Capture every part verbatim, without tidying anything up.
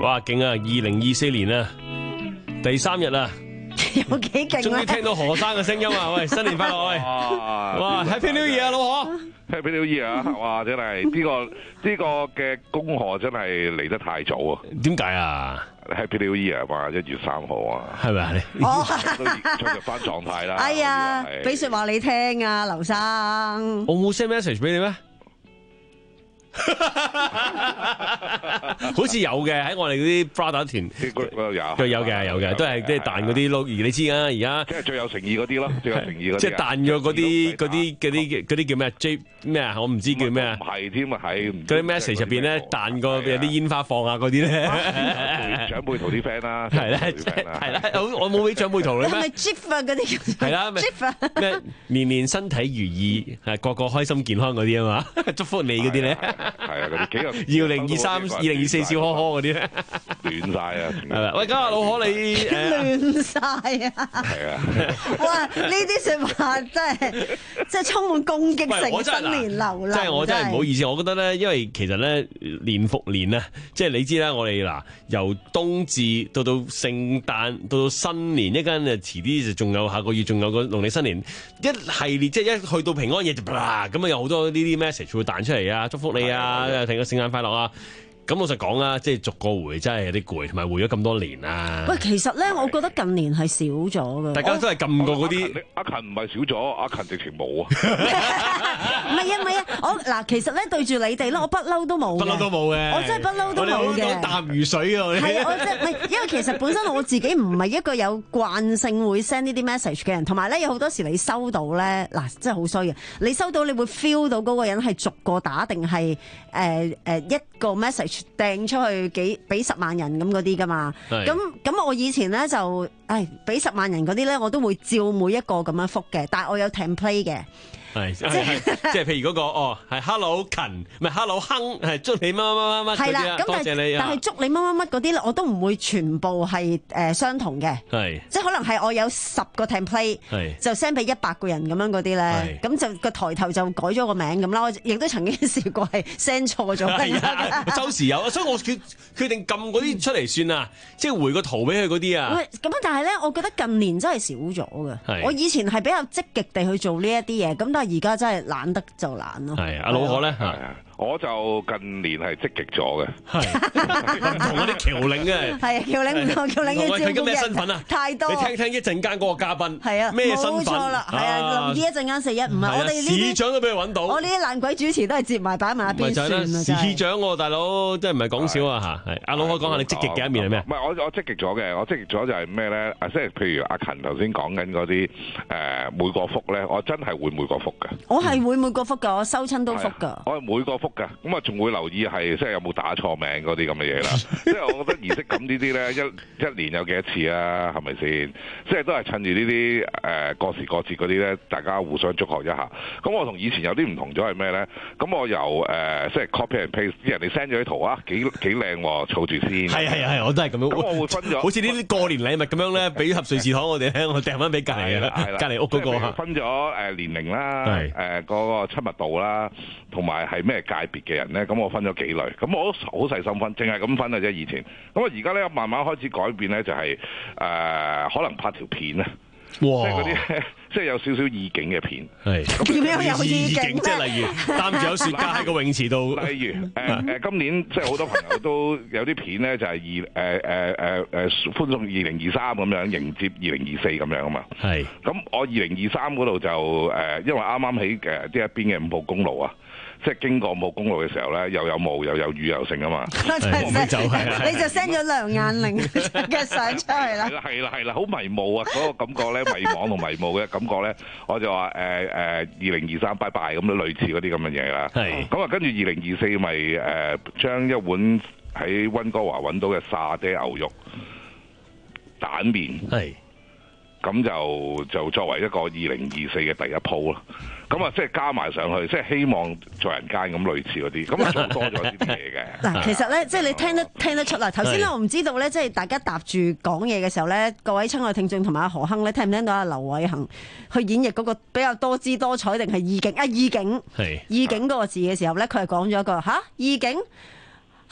哇，勁啊！二零二四年啊，第三日啊， 有幾勁終於聽到何生嘅聲音啊！喂，新年快樂喂！哇 ，Happy New Year 啊，老何 ！Happy New Year 啊！哇，真係呢個呢個嘅恭賀真係嚟得太早啊！ 點解啊 ？Happy New Year 嘛，一月三號啊， 係咪啊？你哦， 都進入翻狀態啦。 哎呀，俾說話你聽啊，劉生。 我冇 send message 俾你咩？好似有嘅，喺我哋嗰啲 brother 團嗰度有， 佢有嘅有嘅，都係即係彈嗰啲咯。而你知啊，而家即係最有誠意嗰啲咯，最有誠意嗰啲。 即係彈咗嗰啲嗰啲嗰啲嗰啲叫咩 J 咩啊？我唔知叫咩啊。 唔係添啊，係嗰啲 message 入邊咧彈個有啲煙花放啊嗰啲咧。 長輩圖啲 friend 啦， 係啦係啦，我冇俾長輩圖你咩？ 係咪 GIF 啊嗰啲？ 係啦，GIF 啊咩年年身體如意，係個個開心健康嗰啲啊嘛，祝福你嗰啲咧。 係啊，嗰啲幾個二零二三、二零二四笑呵呵嗰啲咧， 亂晒啊！ 係啦，喂，咁啊，老何你亂晒啊！ 係啊！ 哇，呢啲說話真係真係充滿攻擊性，新年流流。 真係我真係唔好意思，我覺得咧，因為其實咧年復年啊，即係你知啦，我哋嗱由冬至到到聖誕到到新年，一間就遲啲就仲有下個月仲有個農曆新年，一系列即係一去到平安夜就啦，咁啊有好多呢啲 message 會彈出嚟啊，祝福你啊！聽個聖誕快樂啊！咁老實講啦，即係逐個回真係有啲攰，同埋回咗咁多年啦。 喂，其實咧，我覺得近年係少咗㗎。 大家都係撳過嗰啲。 阿勤唔係少咗，阿勤直情冇啊。 唔係啊，唔係啊，我嗱，其實咧對住你哋咧，我不嬲都冇。 不嬲都冇嘅。 我真係不嬲都冇嘅。 淡如水啊！ 係啊，我真係唔係，因為其實本身我自己唔係一個有慣性會 send 呢啲 message 嘅人，同埋咧有好多時你收到咧，嗱真係好衰嘅，你收到你會 feel 到嗰個人係逐個打定係誒誒一個 message。掟出去幾俾十萬人咁嗰啲噶嘛，咁咁我以前咧就，唉，俾十萬人嗰啲咧，我都會照每一個咁樣覆嘅，但係我有 template 嘅。係，即係即係，譬如嗰個哦，係 Hello 勤，唔係 Hello 亨，係祝你乜乜乜乜嗰啲啊，多謝你。但係祝你乜乜乜嗰啲咧，我都唔會全部係誒相同嘅。係，即係可能係我有十個 template，就 send 俾一百個人咁樣嗰啲咧，咁就個抬頭就改咗個名咁啦。我亦都曾經試過係 send 錯咗。係啊， 周時有，所以我決決定撳嗰啲出嚟算啦，即係回個圖俾佢嗰啲啊。 咁但係咧，我覺得近年真係少咗嘅。我以前係比較積極地去做呢一啲嘢，咁但係而家真係懶得就懶咯。 係阿老何咧， 我就近年係積極咗嘅， 係唔同嗰啲僑領嘅。 係啊，僑領唔同僑領嘅照顧嘅。 佢今咩身份啊？ 太多。 你聽聽一陣間嗰個嘉賓係啊， 咩身份？ 冇錯啦，係啊，林姨一陣間四一唔係我哋呢啲市長都俾佢揾到。 我呢啲爛鬼主持都係接埋擺埋一邊算啦。 市長喎，大佬真係唔係講笑啊嚇！係阿老何講下你積極嘅一面係咩？ 唔係我我積極咗嘅，我積極咗就係咩咧？啊，即係譬如阿勤頭先講緊嗰啲誒每個覆咧，我真係會每個覆㗎。 我係會每個覆㗎，我收親都覆㗎。 我係每個覆㗎，咁啊仲會留意係即係有冇打錯名嗰啲咁嘅嘢啦。即係我覺得儀式感呢啲咧，一一年有幾多次啊？係咪先？即係都係趁住呢啲誒過時過節嗰啲咧，大家互相祝賀一下。咁我同以前有啲唔同咗係咩咧？咁我由誒即係 copy and paste 啲人哋 send 咗啲圖啊，幾幾靚喎，儲住先。 係係係，我都係咁樣。 咁我會分咗， 好似呢啲過年禮物咁樣咧，俾盒瑞士糖我哋咧，我掟翻俾隔離嘅，隔離屋嗰個。 分咗誒年齡啦，誒嗰個親密度啦，同埋係咩界別嘅人咧？咁我分咗幾類。咁我都好細心分，淨係咁分嘅啫。以前咁啊，而家咧慢慢開始改變咧，就係、是、誒、呃、可能拍條片咧，即係嗰啲即係有少少意境嘅片。係點樣有意境？ 即係例如擔住有雪茄喺個泳池度。 例如誒誒、呃，今年即係好多朋友都有啲片咧，就係二誒誒誒誒歡送二零二三咁樣迎接二零二四咁樣啊嘛。係。咁我二零二三嗰度就誒、呃，因為啱啱喺誒呢一邊嘅五號公路啊。即係經過五號公路嘅時候咧，又有霧又有雨又剩啊嘛， 你就 send 咗梁雁玲嘅相出嚟啦。 係啦係啦，好迷霧啊！嗰、那個感覺咧，迷惘同迷霧嘅感覺咧，我就話誒誒二零二三拜拜咁樣類似嗰啲咁嘅嘢啦。係咁啊，跟住二零二四咪誒將一碗喺溫哥華揾到嘅沙爹牛肉蛋麵係。咁就就作為一個二零二四嘅第一鋪咯，咁啊即係加埋上去，即係希望做人間咁類似嗰啲，咁啊做多咗啲嘢嘅。 嗱，其實咧，即係你聽得聽得出啦。頭先咧，我唔知道咧，即係大家搭住講嘢嘅時候咧，各位親愛聽眾同埋阿何亨咧，聽唔聽到阿劉偉恒去演繹嗰個比較多姿多彩定係意境啊？意境係意境嗰個字嘅時候咧，佢係講咗一個吓意境。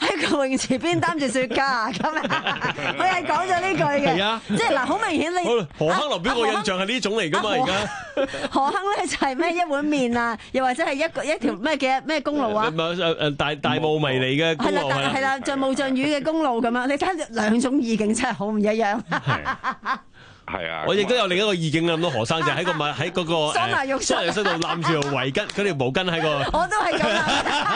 喺個泳池邊擔住雪茄啊！咁啊，佢係講咗呢句嘅。 係啊， 即係嗱，好明顯你何亨留俾我印象係呢種嚟㗎嘛，而家何亨咧就係咩一碗麵啊，又或者係一個一條咩嘅咩公路啊？ 唔係誒誒大大霧迷嚟嘅公係路啦係啦，像霧像雨嘅公路咁樣，你睇兩種意境真係好唔一樣。 係啊， 我亦都有另一個意境啦，咁多何生就喺個喺嗰個桑拿浴室桑拿浴室度攬住條圍巾，嗰條毛巾喺個。 我都係咁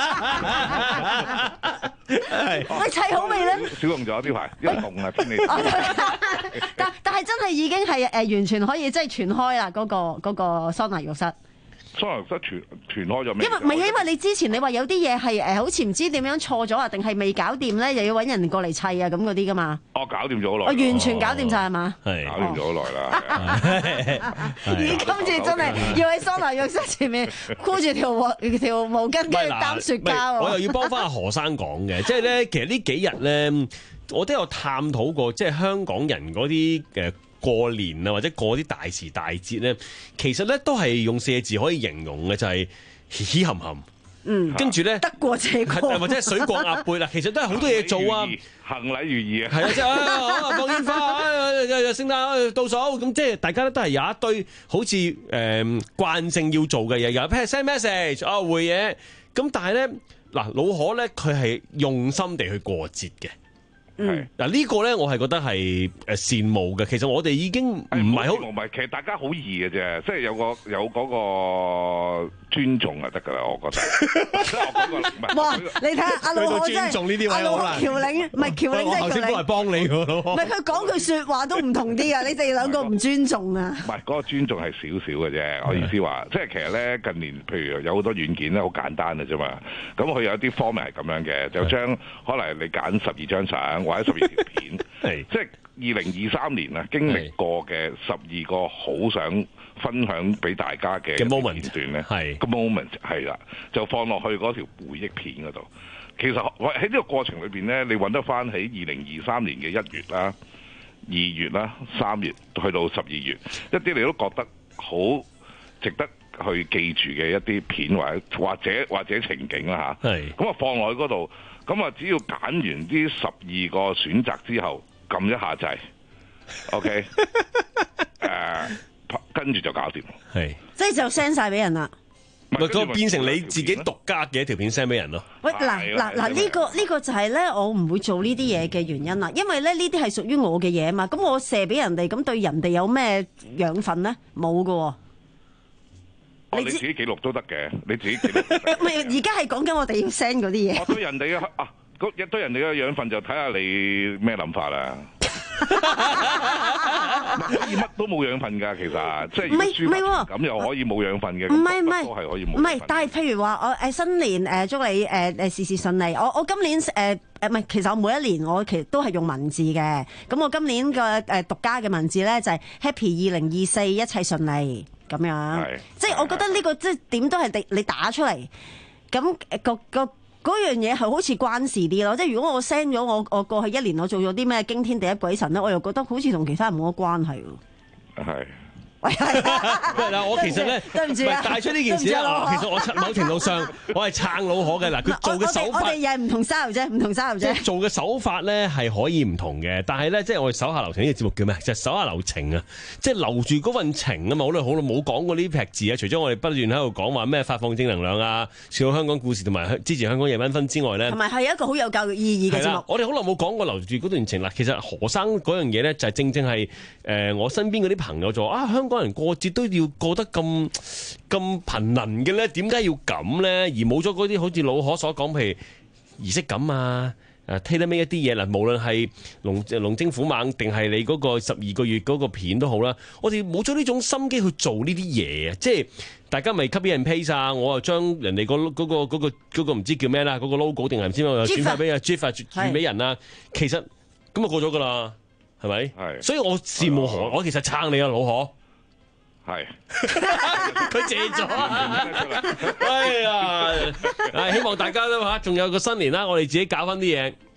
諗。喂，砌好未咧？ 少用咗呢排，因為凍啊天氣。 但但係真係已經係誒完全可以即係傳開啦，嗰個嗰個桑拿浴室。 桑拿浴室傳傳開咗未？ 因為唔係因為你之前你話有啲嘢係誒好似唔知點樣錯咗啊，定係未搞掂咧，又要揾人過嚟砌啊咁嗰啲噶嘛？ 我搞掂咗好耐。 我完全搞掂晒係嘛？ 係搞掂咗好耐啦。 而今次真係要喺桑拿浴室前面箍住條條毛巾，跟住擔雪茄。 我又要幫翻阿何生講嘅，即係咧，其實呢幾日咧，我都有探討過，即係香港人嗰啲誒。過年啊，或者過啲大時大節咧，其實咧都係用四個字可以形容嘅，就係喜喜含含。 嗯， 跟住咧， 得過且過， 或者係水過鴨背啦。其實都係好多嘢做啊， 行禮如儀啊。 係啊，即係啊，放煙花啊，聖誕倒數咁，即係大家都係有一堆好似誒慣性要做嘅嘢，有譬如 send message 啊回嘢。咁但係咧嗱，老何咧佢係用心地去過節嘅。 嗯， 嗱呢個咧，我係覺得係誒羨慕嘅。其實我哋已經唔係好， 唔係，其實大家好易嘅啫，即係有個有嗰個尊重就得㗎啦，我覺得。即係我講個唔係。 哇！你睇下阿老何真係， 尊重呢啲位阿老何僑領唔係僑領，即係僑領。 我頭先都係幫你㗎咯。 唔係佢講句説話都唔同啲啊！你哋兩個唔尊重啊。 唔係嗰個尊重係少少嘅啫，我意思話，即係其實咧近年，譬如有好多軟件咧，好簡單嘅啫嘛。咁佢有啲 format 係咁樣嘅，就將可能你揀十二張相。或者十二條片，即係二零二三年啊，經歷過嘅十二個好想分享俾大家嘅 moment 片段咧， 係個 moment 係啦，就放落去嗰條回憶片嗰度。其實喺呢個過程裏邊咧，你揾得翻喺二零二三年嘅一月啦、二月啦、三月去到十二月，一啲你都覺得好值得去記住嘅一啲片或者或者或者情景啦嚇。係咁啊，放落去嗰度。咁啊，只要揀完啲十二個選擇之後，撳一下掣 ，OK， 誒，跟住就搞掂。係， 即係就 send 曬俾人啦。 咪個變成你自己獨家嘅一條片 send 俾人咯。 喂，嗱嗱嗱，呢個呢個就係咧，我唔會做呢啲嘢嘅原因啦。因為咧，呢啲係屬於我嘅嘢啊嘛。咁我射俾人哋，咁對人哋有咩養分咧？冇㗎。 你自己記錄都得嘅，你自己記錄。 唔係，而家係講緊我哋要 send 嗰啲嘢。 我對人哋嘅啊，對人哋嘅養分就睇下你咩諗法啦。可以乜都冇養分㗎，其實即係唔係唔係咁又可以冇養分嘅。 唔係唔係都係可以冇。 唔係，但係譬如話我誒新年誒祝你誒誒事事順利。我我今年誒誒唔係，其實我每一年我其實都係用文字嘅。咁我今年嘅誒獨家嘅文字咧就係 Happy 二零二四一切順利。咁樣，即係我覺得呢個即係點都係你你打出嚟，咁個個嗰樣嘢係好似關事啲咯。即係如果我 send 咗我我過去一年我做咗啲咩驚天地泣鬼神咧，我又覺得好似同其他人冇乜關係喎。係。喂， 嗱，我其實咧， 對唔住啊， 帶出呢件事啊，其實我某程度上我係撐老何嘅。嗱，佢做嘅手法， 我哋又係唔同 style 啫，唔同 style 啫。 即係做嘅手法咧係可以唔同嘅，但係咧即係我哋手下留情呢個節目叫咩？就係手下留情啊！即係留住嗰份情啊嘛！好耐好耐冇講過呢啲撇字啊！除咗我哋不斷喺度講話咩發放正能量啊、笑香港故事同埋支持香港夜繽紛之外咧， 同埋係一個好有教育意義嘅節目。 我哋好耐冇講過留住嗰段情啦。其實何生嗰樣嘢咧就係正正係誒我身邊嗰啲朋友就話啊，香港人過節都要過得咁咁頻能嘅咧，點解要咁咧？而冇咗嗰啲好似老何所講，譬如儀式感啊，誒 tailor-made 一啲嘢啦，無論係龍龍精虎猛定係你嗰個十二個月嗰個片都好啦，我哋冇咗呢種心機去做呢啲嘢啊！即係大家咪 copy and paste 啊，我又將人哋、嗰個嗰、嗰個嗰、嗰個嗰個唔知叫咩啦，嗰、嗰個 logo 定係唔知咩轉發俾啊 GIF 轉俾人啊，其實咁就過咗噶啦，係咪？係，所以我羨慕何，我其實撐你啊，老何。係，佢借咗。哎呀，希望大家都嚇，仲有個新年啦，我哋自己搞翻啲嘢。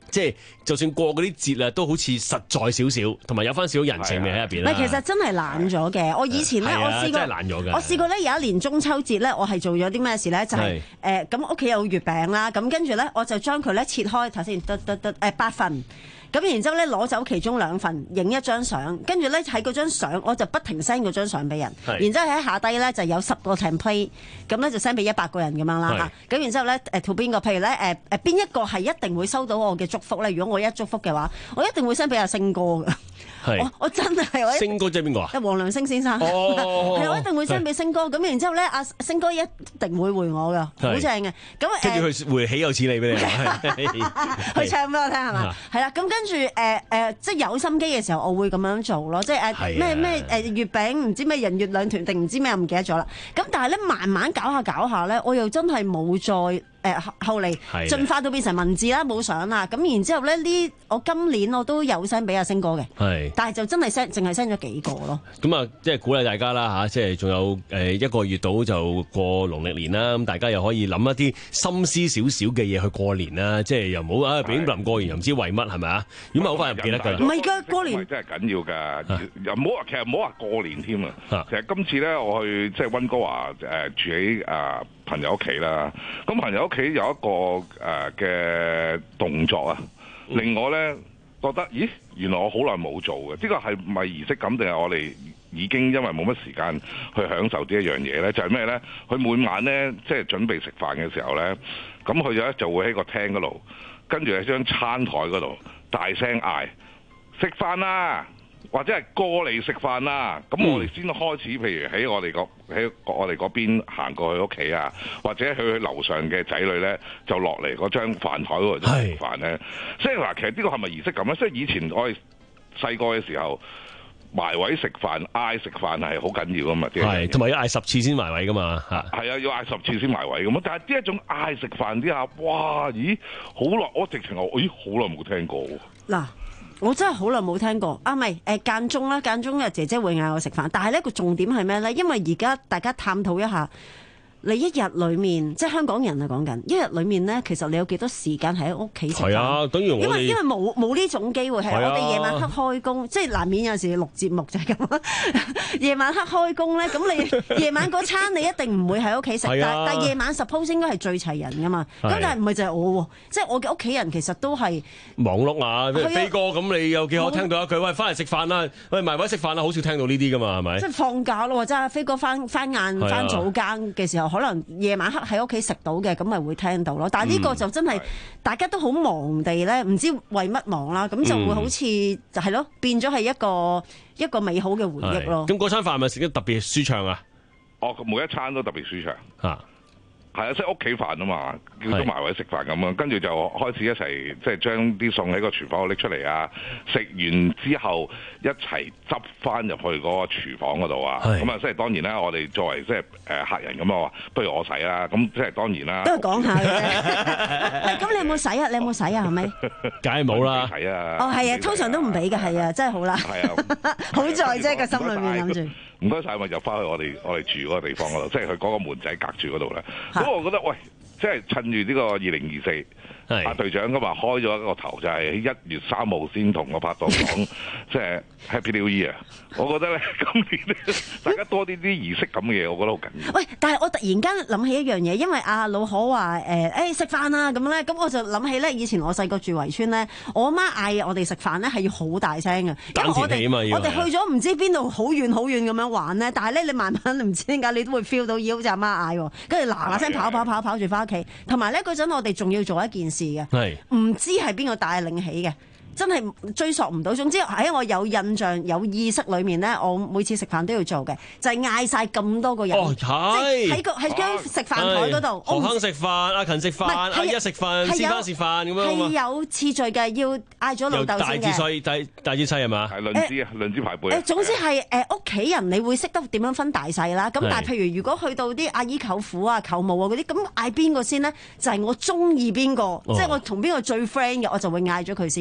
即係就算過嗰啲節啊，都好似實在少少，同埋有翻少少人情味喺入邊啦。 唔係，其實真係懶咗嘅。我以前咧，我試過， 真係懶咗嘅。 我試過咧，有一年中秋節咧，我係做咗啲咩事咧？就係誒咁屋企有月餅啦，咁跟住咧我就將佢咧切開頭先，得得得誒八份。咁然之後咧攞走其中兩份，影一張相，跟住咧喺嗰張相我就不停 send 嗰張相俾人，然之後喺下低咧就有十個 template，咁咧就 send 俾一百個人咁樣啦嚇。咁然之後咧誒 to 邊個？譬如咧誒誒邊一個係一定會收到我嘅祝福咧？如果我一祝福嘅話，我一定會 send 俾阿星哥㗎。我我真係我星哥即係邊個啊？ 黃良星先生，係、哦、我一定會 send 俾星哥。咁然之後咧，阿星哥一定會回我㗎，好正嘅。咁跟住佢回起有錢你俾你， 佢唱俾我聽係嘛？係啦，咁跟住誒誒，即係有心機嘅時候，我會咁樣做咯。即係誒咩咩誒月餅唔知咩人月兩團定唔知咩，我唔記得咗啦。咁但係咧，慢慢搞下搞下咧，我又真係冇再。誒後嚟進化到變成文字啦，冇相啦，咁然之後咧呢，我今年我都有 send 俾阿星哥嘅，係，但係就真係 send 淨係 send 咗幾個咯。咁啊，即係鼓勵大家啦嚇，即係仲有誒一個月到就過農曆年啦，咁大家又可以諗一啲心思少少嘅嘢去過年啦，即係又唔好啊，俾臨過完又唔知為乜係咪啊？咁啊好快又唔記得㗎啦。唔係㗎，過年真係緊要㗎，又唔好話其實唔好話過年添啊。其實今次咧我去即係溫哥華誒住喺啊朋友屋企啦，咁朋友屋企有一個誒嘅、呃、動作啊，令我咧覺得，咦，原來我好耐冇做嘅，呢個係唔係儀式感定係我哋已經因為冇乜時間去享受呢一樣嘢咧？就係咩咧？佢每晚咧即係準備食飯嘅時候咧，咁佢就咧就會喺個廳嗰度，跟住喺張餐台嗰度大聲嗌食飯啦！或者係過嚟食飯啦，咁我哋先開始，譬如喺我哋個喺我哋嗰邊行過去屋企啊，或者去去樓上嘅仔女咧，就落嚟嗰張飯台嗰度食飯咧。即係嗱，其實呢個係咪儀式感咧？即係以前我哋細個嘅時候埋位食飯嗌食飯係好緊要噶嘛，係同埋要嗌十次先埋位噶嘛嚇。係啊，要嗌十次先埋位咁啊！但係呢一種嗌食飯之下，哇！咦，好耐我直情我咦好耐冇聽過嗱。我真係好耐冇聽過啊！唔係誒間中啦，間中嘅姐姐會嗌我食飯，但係呢個重點係咩咧？因為而家大家探討一下。你一日裏面，即係香港人啊講緊，一日裏面咧，其實你有幾多時間喺屋企食飯？係啊，等於我哋因為因為冇冇呢種機會，係我哋夜晚黑開工，即係難免有陣時錄節目就係咁。夜晚黑開工咧，咁你夜晚嗰餐你一定唔會喺屋企食，但但係夜晚 suppose 應該係最齊人噶嘛。咁但係唔係就係我喎，即係我嘅屋企人其實都係忙碌啊。譬如飛哥咁，你有幾可聽到一句喂翻嚟食飯啦，喂埋位食飯啦，好少聽到呢啲噶嘛，係咪？即係放假咯，或者係飛哥翻翻晏翻早更嘅時候。可能夜晚黑喺屋企食到嘅，咁咪會聽到咯。但係呢個就真係、嗯、大家都好忙地咧，唔知為乜忙啦，咁就會好似就係咯，變咗係一個一個美好嘅回憶咯。咁嗰餐飯係咪食得特別舒暢啊？ 哦，每一餐都特別舒暢嚇。係啊，即係屋企飯啊嘛，叫咗埋位食飯咁啊，跟住就開始一齊即係將啲餸喺個廚房拎出嚟啊，食完之後一齊執翻入去嗰個廚房嗰度啊，咁啊，即係當然啦，我哋作為即係誒客人咁啊，不如我洗啦，咁即係當然啦， 都係講下嘅。咁你有冇洗啊？你有冇洗啊？係咪？ 梗係冇啦。 洗啊！ 哦，係啊，通常都唔俾嘅，係啊，真係好啦。係啊，好在啫個心裏面諗住。 唔該晒，咪入翻去我哋我哋住嗰個地方嗰度，即係佢嗰個門仔隔住嗰度咧。咁我覺得，喂，即係趁住呢個二零二四。阿隊長今日開咗一個頭，就係喺一月三號先同我拍檔講，即係 Happy New Year。我覺得咧，今年咧，大家多啲啲儀式咁嘅嘢，我覺得好緊要。 喂，但係我突然間諗起一樣嘢，因為阿老可話誒誒食飯啊咁咧，咁我就諗起咧，以前我細個住圍村咧，我阿媽嗌我哋食飯咧係要好大聲嘅，因為我哋我哋去咗唔知邊度好遠好遠咁樣玩咧，但係咧你慢慢唔知點解你都會 feel 到好似阿媽嗌，跟住嗱嗱聲跑跑跑跑住翻屋企，同埋咧嗰陣我哋仲要做一件事嘅，唔知係邊個帶領起嘅，真係追溯唔到。總之喺我有印象、有意識裏面咧，我每次食飯都要做嘅，就係嗌晒咁多個人， 哦、 即係喺個喺張食飯台嗰度。何生食飯，阿勤食飯，阿一食飯，先生食飯咁樣。 係有次序嘅，要嗌咗老豆先嘅。大至細，大大至細係嘛？係輪資啊，輪資排輩。 誒，總之係誒屋企人，你會識得點樣分大細啦。咁但係譬如如果去到啲阿姨舅父啊、舅母啊嗰啲，咁嗌邊個先呢？就係、是、我中意邊個，即係我同邊個最 friend 嘅，我就會嗌咗佢先嘅。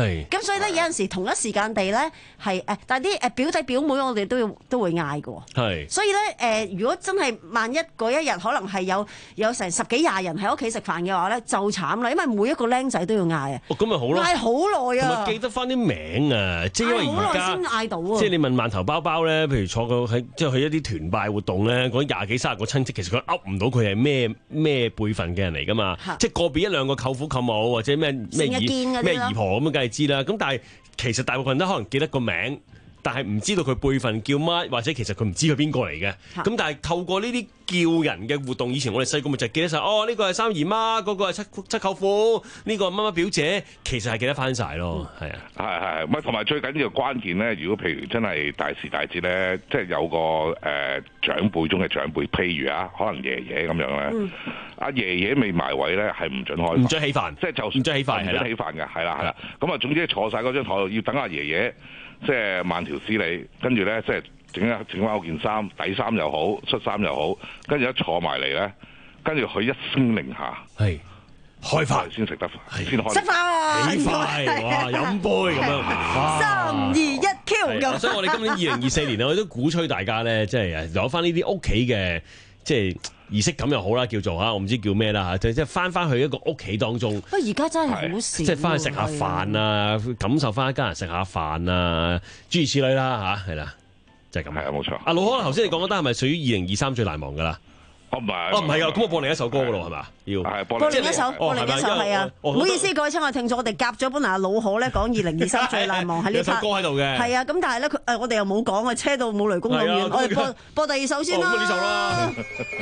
係。 咁所以咧有陣時同一時間地咧係誒，但係啲誒表弟表妹我哋都要都會嗌嘅。 係。 所以咧誒，如果真係萬一嗰一日可能係有有成十幾廿人喺屋企食飯嘅話咧，就慘啦，因為每一個僆仔都要嗌啊。 哦，咁咪好咯。 嗌好耐啊。 同埋記得翻啲名啊，即係因為而家先嗌到啊。 即係你問饅頭包包咧，譬如坐個喺即係去一啲團拜活動咧，嗰廿幾三十個親戚，其實佢噏唔到佢係咩咩輩份嘅人嚟噶嘛，即係個別一兩個舅父舅母或者咩咩姨咩姨婆咁樣，梗係知啦。咁但係其實大部分人都可能記得個名，但係唔知道佢輩份叫乜，或者其實佢唔知佢邊個嚟嘅。咁但係透過呢啲叫人嘅活動，以前我哋細個咪就記得晒，哦呢、呢個係三姨媽，嗰、嗰個係七七舅父，呢、呢個乜乜表姐，其實係記得翻晒咯。係、嗯、啊， 係係，唔係同埋最緊要嘅關鍵咧，如果譬如真係大時大節咧，即係有個誒、呃、長輩中嘅長輩，譬如啊，可能爺爺咁樣咧，阿、嗯、爺爺未埋位咧係唔準開飯， 唔準起飯， 即係就算唔準起飯， 唔準起飯嘅，係啦係啦。咁啊，總之坐晒嗰張台度，要等阿爺爺。即係慢條斯理，跟住咧，即係整一整翻嗰件衫，底衫又好，恤衫又好，跟住一坐埋嚟咧，跟住佢一聲令下， 係開飯先食得飯，先開食飯， 起飯，哇，飲杯咁樣， 三二一 Q 咁。 所以我哋今年二零二四年咧，我都鼓吹大家咧，即係攞翻呢啲屋企嘅，即係儀式感又好啦，叫做嚇，我唔知叫咩啦嚇，即係翻翻去一個屋企當中。 不過而家真係好少， 即係翻去食下飯啊，感受翻一家人食下飯啊，諸如此類啦嚇，係啦，就係咁。 係啊，冇錯。 阿老康頭先你講嗰單係咪屬於二零二三最難忘㗎啦？ 哦唔係， 哦唔係啊，咁我播另一首歌㗎咯，係嘛？要播另一首，播另一首係啊。唔好意思，各位親愛聽眾，我哋夾咗本阿老可咧講二零二三最難忘喺呢 part 歌喺度嘅。 係啊，咁但係咧，佢誒我哋又冇講啊，車到冇雷公咁遠，我哋播播第二首先啦。 咁呢首啦。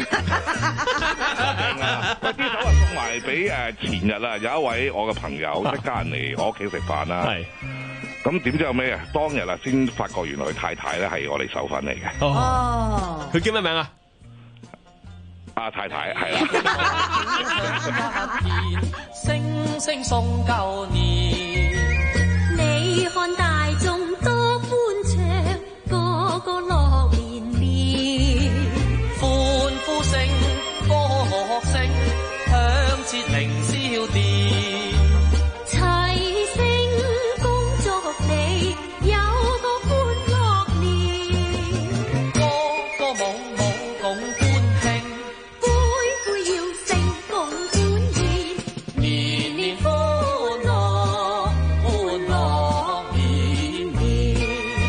喂，呢首啊送埋俾誒前日啊，有一位我嘅朋友一家人嚟我屋企食飯啦。係。咁點知有咩啊？當日啊，先發覺原來佢太太咧係我哋手粉嚟嘅。 哦。佢叫咩名啊？ 阿太太係啦。 星星送舊年， 你看大眾多歡暢，個個樂連連， 歡呼聲、歌樂聲，響徹凌霄殿， 齊聲恭祝你有個歡樂年， 歌歌舞舞共歡慶。 杯杯要勝共歡宴， 年年歡樂，歡樂年年。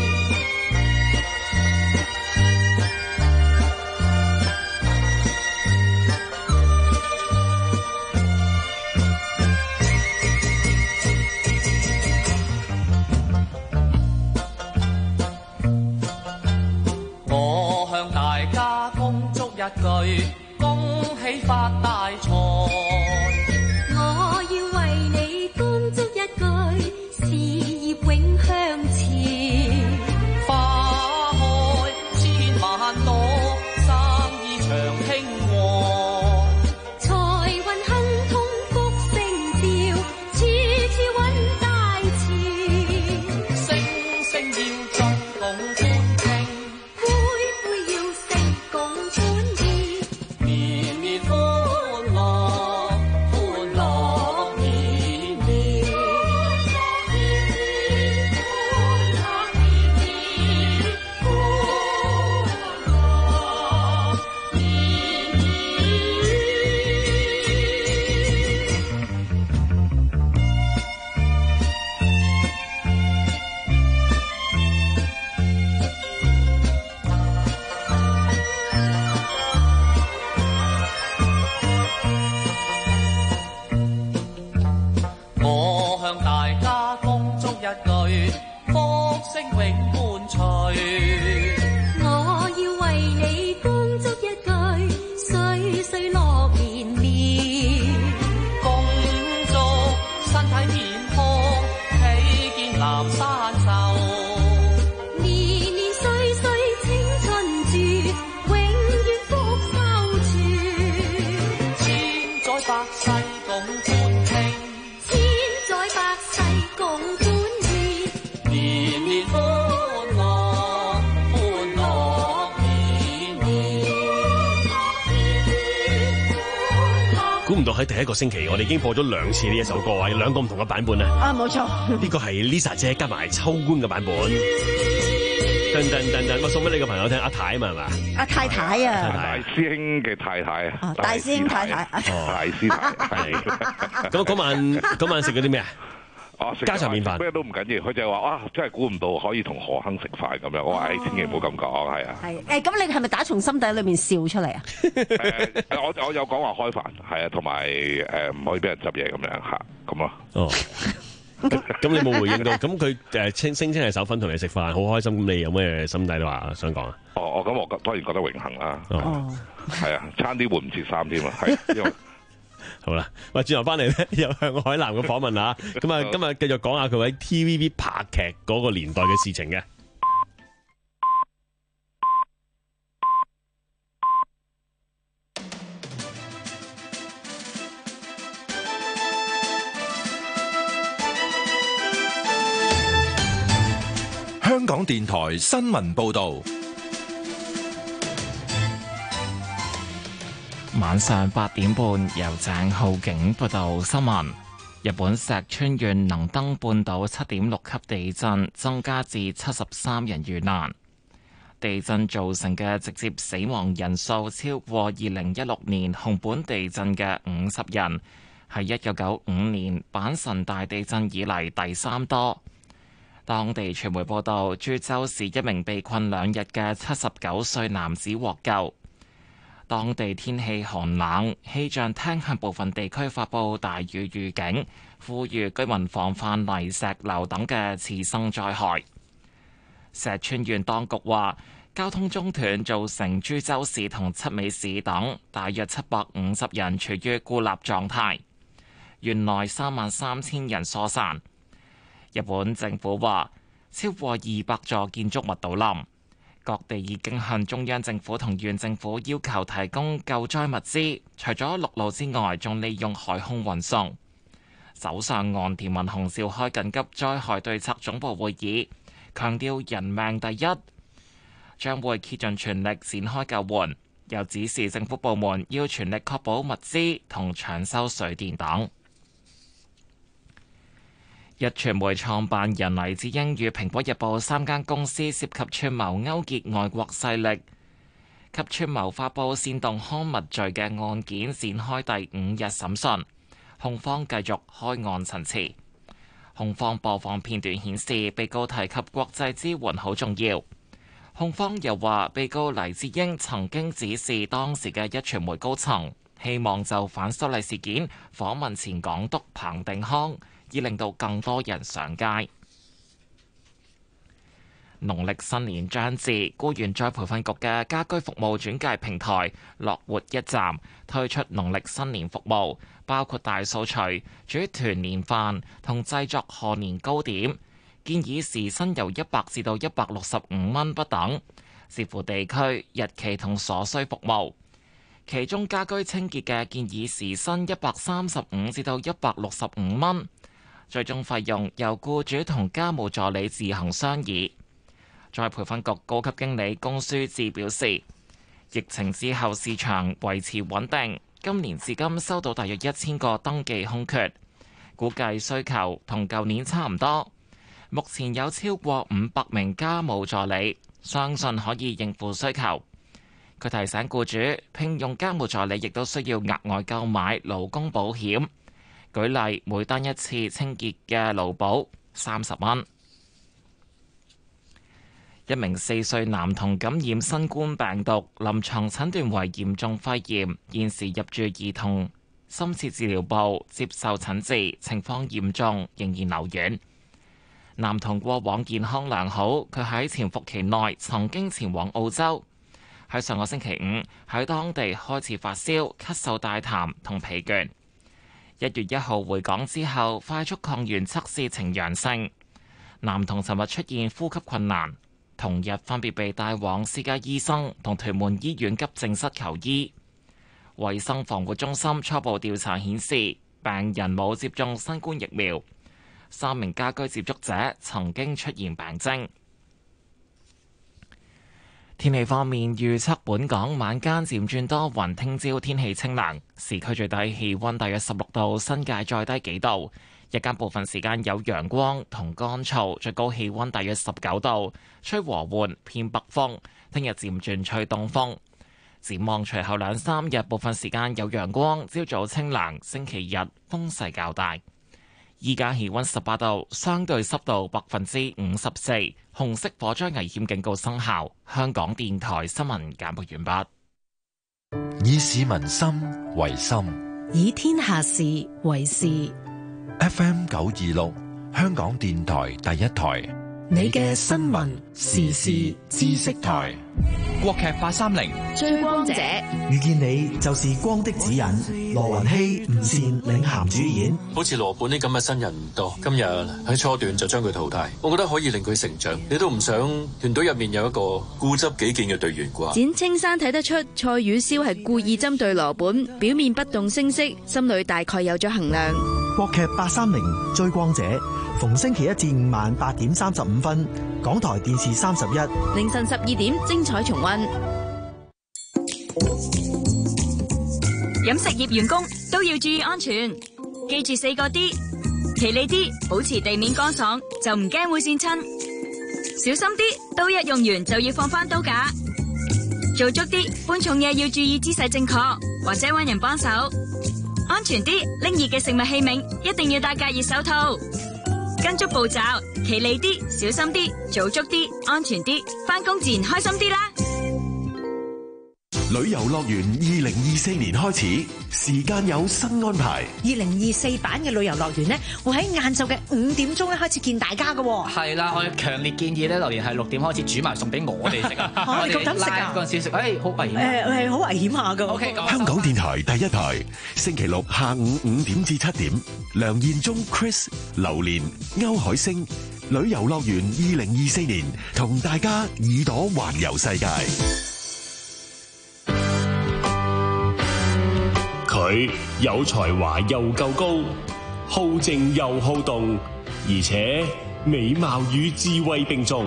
我向大家恭祝一句，恭喜發大財。 我要為你恭祝一句，事業永向前。 花開千萬朵，生意長興旺。 財運亨通福星照，處處揾大錢。 星星要進共歡慶， 杯杯要勝共歡宴， 年年歡樂。 估唔到喺第一個星期，我哋已經播咗兩次呢一首歌啊，有兩個唔同嘅版本啊。 啊，冇錯， 呢個係 Lisa 姐加埋秋官嘅版本。噔噔噔噔，我送俾你個朋友聽，阿太啊嘛係嘛？ 阿太太啊， 大師兄嘅太太啊， 大師兄太太， 大師太係。 咁嗰晚嗰晚食咗啲咩啊？ 哦， 家常便飯咩都唔緊要，佢就係話哇，真係估唔到可以同何亨食飯咁樣。我話誒，千祈唔好咁講，係啊。 係誒，咁你係咪打從心底裏面笑出嚟啊？ 誒，我我有講話開飯，係啊，同埋誒唔可以俾人執嘢咁樣嚇，咁咯。 哦。咁你冇回應到，咁佢誒稱聲稱係手粉同你食飯，好開心。咁你有咩心底話想講啊？ 哦，我咁我當然覺得榮幸啦。 哦， 係啊，差啲換唔切衫添啊，係因為好啦，喂，轉頭翻嚟咧，又向海南嘅訪問啊。咁啊，今日繼續講下佢喺 T V B 拍劇嗰個年代嘅事情嘅。 香港電台新聞報道， 晚上八點半由鄭浩景報道新聞。日本石川縣能登半島七點六級地震增加至七十三人遇難，地震造成嘅直接死亡人數超過二零一六年熊本地震嘅五十人，係一九九五年阪神大地震以嚟第三多。當地傳媒報道，珠洲市一名被困兩日嘅七十九歲男子獲救。當地天氣寒冷，氣象廳向部分地區發布大雨預警，呼籲居民防範泥石流等嘅次生災害。石川縣當局話，交通中斷造成珠洲市同七尾市等大約七百五十人處於孤立狀態，縣內三萬三千人疏散。日本政府話，超過二百座建築物倒冧，各地已經向中央政府同縣政府要求提供救災物資，除咗陸路之外，仲利用海空運送。首相岸田文雄召開緊急災害對策總部會議，強調人命第一，將會竭盡全力展開救援，又指示政府部門要全力確保物資同搶修水電等。壹傳媒創辦人黎智英與蘋果日報三間公司涉及串謀勾結外國勢力及串謀發布煽動刊物罪嘅案件展開第五日審訊，控方繼續開案陳詞。控方播放片段顯示，被告提及國際支援好重要。控方又話，被告黎智英曾經指示當時嘅壹傳媒高層，希望就反修例事件訪問前港督彭定康，以令到更多人上街。農曆新年將至，僱員再培訓局嘅家居服務轉介平台樂活一站推出農曆新年服務，包括大掃除、煮團年飯同製作賀年糕點，建議時薪由一百至到一百六十五蚊不等，視乎地區、日期同所需服務。其中家居清潔嘅建議時薪一百三十五至到一百六十五蚊。最終費用由僱主同家務助理自行商議。再培訓局高級經理龔書志表示，疫情之後市場維持穩定，今年至今收到大約一千個登記空缺，估計需求同舊年差唔多。目前有超過五百名家務助理，相信可以應付需求。佢提醒僱主，聘用家務助理亦都需要額外購買勞工保險。舉例，每單一次清潔嘅勞保三十蚊。一名四歲男童感染新冠病毒，臨床診斷為嚴重肺炎，現時入住兒童深切治療部接受診治，情況嚴重，仍然留院。男童過往健康良好，佢喺潛伏期內曾經前往澳洲，喺上個星期五喺當地開始發燒、咳嗽、帶痰同疲倦。一月一號回港之後，快速抗原測試呈陽性。男童尋日出現呼吸困難，同日分別被帶往私家醫生同屯門醫院急症室求醫。衛生防護中心初步調查顯示，病人冇接種新冠疫苗。三名家居接觸者曾經出現病徵。 天氣方面，預測本港晚間漸轉多雲，聽朝天氣清涼，市區最低氣溫大約十六度，新界再低幾度。日間部分時間有陽光同乾燥，最高氣溫大約十九度，吹和緩偏北風。聽日漸轉吹東風。展望隨後兩三日，部分時間有陽光，朝早清涼，星期日風勢較大。依家氣溫十八度，相對濕度百分之五十四，紅色火災危險警告生效。香港電台新聞簡報完畢。 以市民心為心， 以天下事為事。 F M 九二六，香港電台第一台， 你嘅新聞時事知識台。 國劇八三零追光者遇見你就是光的指引，羅雲熙、吳倩領銜主演。 好似羅本呢咁嘅新人唔多，今日喺初段就將佢淘汰，我覺得可以令佢成長。你都唔想團隊入面有一個固執己見嘅隊員啩？ 展青山睇得出蔡宇霄係故意針對羅本，表面不動聲色，心裏大概有咗衡量。 國劇八三零追光者，逢星期一至五晚八點三十五分，港台電視三十一， 凌晨十二點精彩重溫。 飲食業員工都要注意安全，記住四個 D， 企理啲，保持地面乾爽，就唔驚會跣親；小心啲，刀一用完就要放返刀架；做足啲，搬重嘢要注意姿勢正確，或者搵人幫手；安全啲，拎熱嘅食物器皿一定要戴隔熱手套。跟足步驟，企理啲，小心啲，做足啲，安全啲，返工自然開心啲啦。 旅遊樂園二零二四年開始，時間有新安排。 二零二四版嘅旅遊樂園呢，會喺晏晝嘅五點鐘咧開始見大家噶。 係啦，我強烈建議咧，榴蓮係六點開始煮埋送俾我哋食啊！ 我哋咁膽食啊！ 嗰陣時食，誒好危險。 誒係好危險下噶。 OK， 香港電台第一台，星期六下午五點至七點，梁彥忠、Chris、榴蓮、歐海星，旅遊樂園二零二四年，同大家耳朵環遊世界。 佢有才華又夠高，好靜又好動，而且美貌與智慧並重。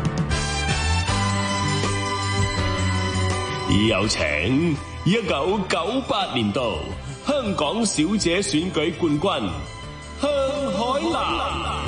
有請一九九八年度香港小姐選舉冠軍向海蘭。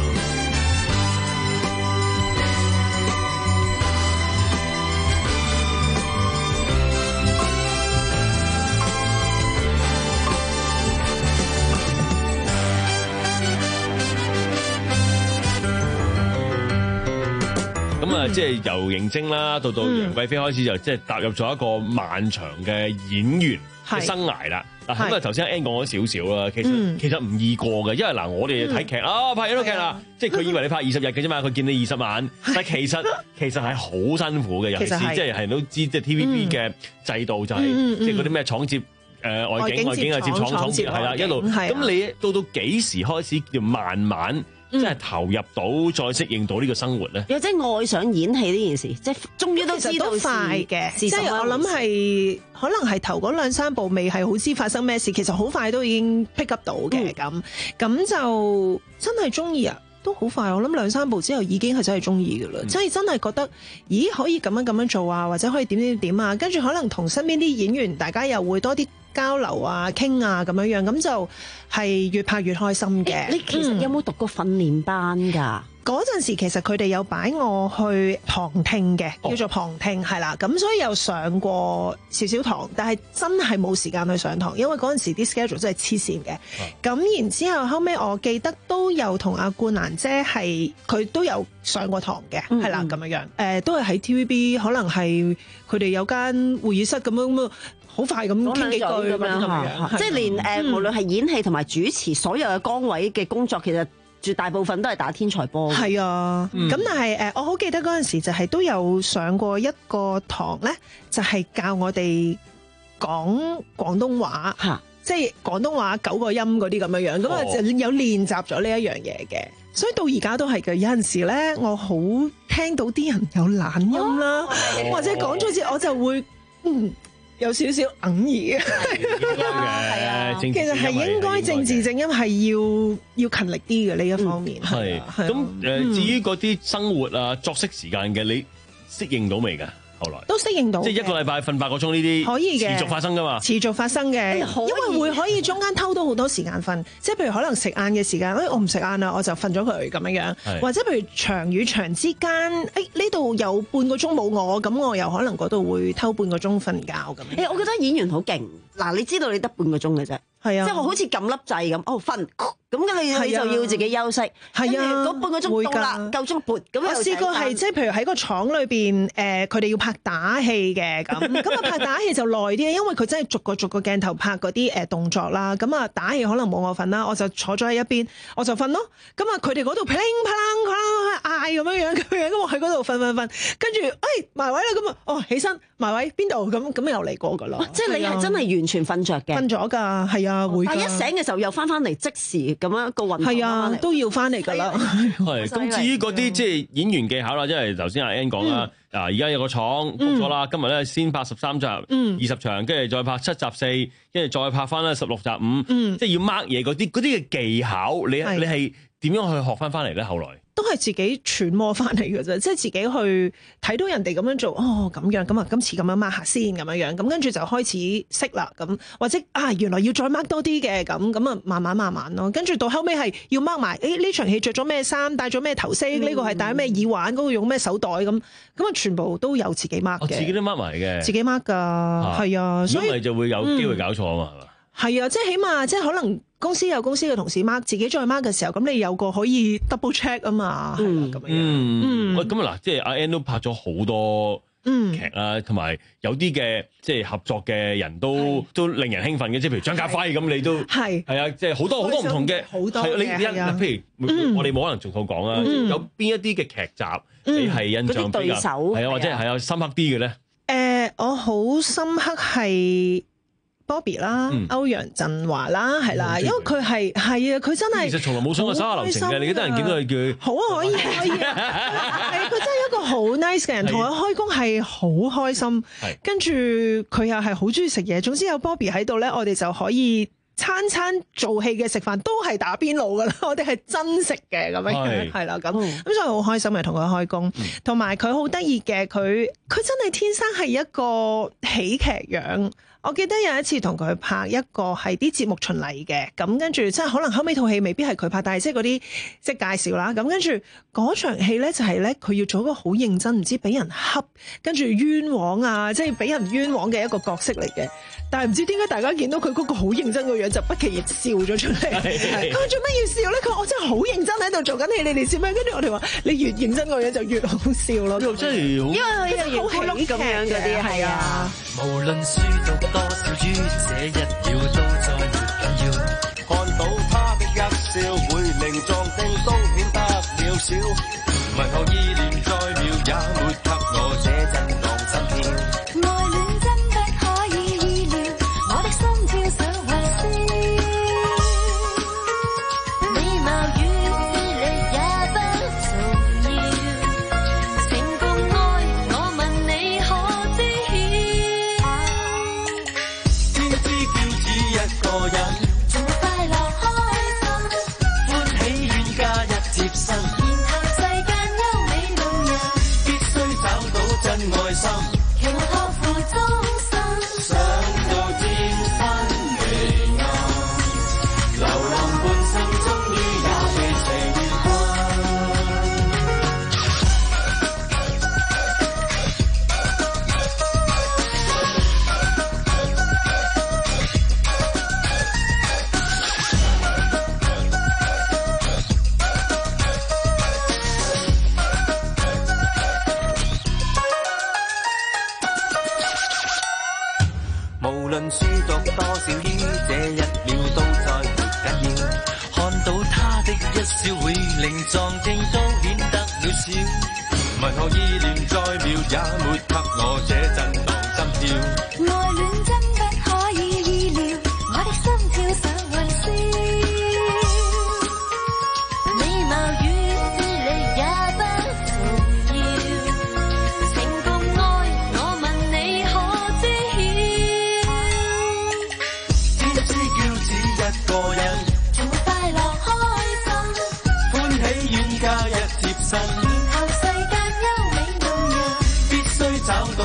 咁啊，即係由迎晶啦，到到楊貴妃開始就即係踏入咗一個漫長嘅演員嘅生涯啦。嗱，咁啊頭先 Ann 講咗少少啦，其實、嗯、其實唔易過嘅，因為嗱我哋睇劇、嗯、啊拍咗套劇啦，即係佢以為你拍二十日嘅啫嘛，佢見你二十晚，但係其實其實係好辛苦嘅，尤其是即係係都知即係 T V B 嘅制度就係、是、即係嗰啲咩廠接誒、呃、外景外景啊接廠廠接係啦一路，咁你到到幾時開始叫慢慢？即係投入到，再適應到呢個生活咧。 又即係愛上演戲呢件事，即係終於都知道都快嘅。即係我諗係可能係頭嗰兩三部未係好知發生咩事，其實好快都已經 pick up 到嘅咁。咁、嗯、就真係中意啊！都好快，我諗兩三部之後已經係真係中意㗎啦。即、嗯、係真係覺得，咦可以咁樣咁樣做啊，或者可以點點點啊。跟住可能同身邊啲演員，大家又會多啲交流啊、傾啊咁樣樣，咁就係越拍越開心嘅。 你其實有冇讀過訓練班㗎？ 嗰、嗯、陣時其實佢哋有擺我去旁聽嘅，叫做旁聽係啦。咁、哦、所以有上過少少堂，但係真係冇時間去上堂，因為嗰陣時啲 schedule 真係黐線嘅。咁、哦、然之後後尾我記得都有同阿冠蘭姐係佢都有上過堂嘅，係、嗯、啦咁樣樣。誒、呃、都係喺 T V B， 可能係佢哋有間會議室咁樣咁好快咁傾幾句咁樣， 即係連誒、嗯、無論係演戲同埋主持所有嘅崗位嘅工作，其實絕大部分都係打天才波。 係啊，咁、嗯、但係誒，我好記得嗰陣時就係都有上過一個堂咧，就係、是、教我哋講廣東話，嚇，即係廣東話九個音嗰啲咁樣樣，咁啊就有練習咗呢一樣嘢嘅。所以到而家都係嘅，有陣時咧，我好聽到啲人有懶音啦，哦、或者講咗次我就會嗯。有少少哽耳嘅，係啊，其實係應該政治正音係要要勤力啲嘅呢一方面。係咁誒，至於嗰啲生活啊、作息時間嘅，你適應到未㗎？ 後來都適應到， 即係一個禮拜瞓八個鐘呢啲可以嘅， 持續發生㗎嘛？ 持續發生嘅，因為會可以中間偷到好多時間瞓，即係譬如可能食晏嘅時間，誒、哎、我唔食晏啦，我就瞓咗佢咁樣樣，或者譬如長與長之間，誒呢度有半個鐘冇我，咁我又可能嗰度會偷半個鐘瞓覺咁。 誒、欸，我覺得演員好勁，嗱，你知道你得半個鐘嘅啫。 係啊， 即係我好似撳粒掣咁，哦瞓，咁嘅你你就要自己休息， 係啊， 嗰半個鐘到啦，夠鐘撥咁。 我試過係即係譬如喺個廠裏邊，誒佢哋要拍打戲嘅咁，咁啊拍打戲就耐啲，因為佢真係逐個逐個鏡頭拍嗰啲誒動作啦，咁啊打戲可能冇我份啦，我就坐咗喺一邊，我就瞓咯。咁啊佢哋嗰度噼啪啦啪嗌咁樣樣咁樣，咁我喺嗰度瞓瞓瞓，跟住誒埋位啦，咁啊哦起身埋位邊度咁咁又嚟過噶啦。 即係你係真係完全瞓着嘅， 瞓咗㗎，係啊。 但一醒嘅時候又翻翻嚟，即時咁樣個運動係啊，都要翻嚟㗎啦。 係咁，至於嗰啲即係演員技巧啦，即係頭先阿 Ann 講啦。啊，而家有個廠 book 咗啦，今日咧先拍十三集，二十場，跟住再拍七集四，跟住再拍翻咧十六集五，即係要 mark 嘢嗰啲嗰啲嘅技巧，你你係點樣去學翻翻嚟咧？後來都係自己揣摩翻嚟嘅啫，即係自己去睇到人哋咁樣做，哦咁樣咁啊，今次咁樣 mark 下先咁樣樣，咁跟住就開始識啦，咁或者啊原來要再 mark 多啲嘅，咁咁啊慢慢慢慢咯，跟住到後尾係要 mark 埋，誒呢場戲着咗咩衫，戴咗咩頭飾，呢、嗯、個係戴咩耳環，嗰、嗰個用咩手袋咁，咁啊全部都有自己 mark 嘅， 自己都 mark 埋嘅， 自己 mark 㗎，係啊，啊，所以因為就會有機會搞錯啊嘛，係嘛、嗯？ 係啊，即係起碼即係可能公司有公司嘅同事 mark，自己再 mark 嘅時候，咁你有個可以 double check 啊嘛，係啦咁樣。 嗯，喂，咁啊嗱，即係阿 Ann 都拍咗好多劇啦，同埋有啲嘅即係合作嘅人都都令人興奮嘅，即係譬如張家輝咁，你都係係啊，即係好多好多唔同嘅好多嘅。你你譬如我哋冇可能逐套講啦，有邊一啲嘅劇集你係印象比較係啊，或者係啊深刻啲嘅咧？ 誒，我好深刻係Bobby 啦、嗯，歐陽震華啦，係啦，因為佢係係啊，佢真係其實從來冇上過沙下流程嘅，你得人見到佢叫佢好啊，可以可以，係佢真係一個好 nice 嘅人，同佢開工係好開心，跟住佢又係好中意食嘢，總之有 Bobby 喺度咧，我哋就可以餐餐做戲嘅食飯都係打邊爐噶啦，我哋係真食嘅咁樣，係啦咁，咁、嗯、所以好開心嘅同佢開工，同埋佢好得意嘅，佢佢真係天生係一個喜劇樣。我記得有一次同佢拍一個係啲節目巡禮嘅，咁跟住即係可能後尾套戲未必係佢拍，但係即係嗰啲即係介紹啦。咁跟住嗰場戲咧就係咧佢要做一個好認真，唔知俾人恰，跟住冤枉啊，即係俾人冤枉嘅一個角色嚟嘅。但係唔知點解大家見到佢嗰個好認真嘅樣就不期然笑咗出嚟。佢做乜要笑咧？佢話我真係好認真喺度做緊戲，你哋笑咩？跟住我哋話你越認真個樣就越好笑咯。 又真係因為佢又好喜咁樣嗰啲係啊。 無論書讀多少於這一秒都再沒緊要，看到他的一笑會令壯丁都顯得渺小，文學意念再妙也沒給我這震盪心跳，愛戀真不可以意料，我的心跳想還笑，美貌與智力也不重要，成功愛我問你可知曉，天知叫只一個人做快樂開心，歡喜願假日接身，然後世間優美動人，必須找到真愛心，期望託付終身，想到天昏地暗，流浪半生終於也被成婚。無論書讀多少於這一秒都再沒緊要，看到他的一笑會令壯丁都顯得渺小，文學意念再妙也沒給我這震盪心跳，愛戀真不可以意料，我的心跳想還笑，美貌與智力也不重要，成功愛我問你可知曉，天知叫只一個人做快樂開心，歡喜願假日接身，然後世間優美動人，必須找到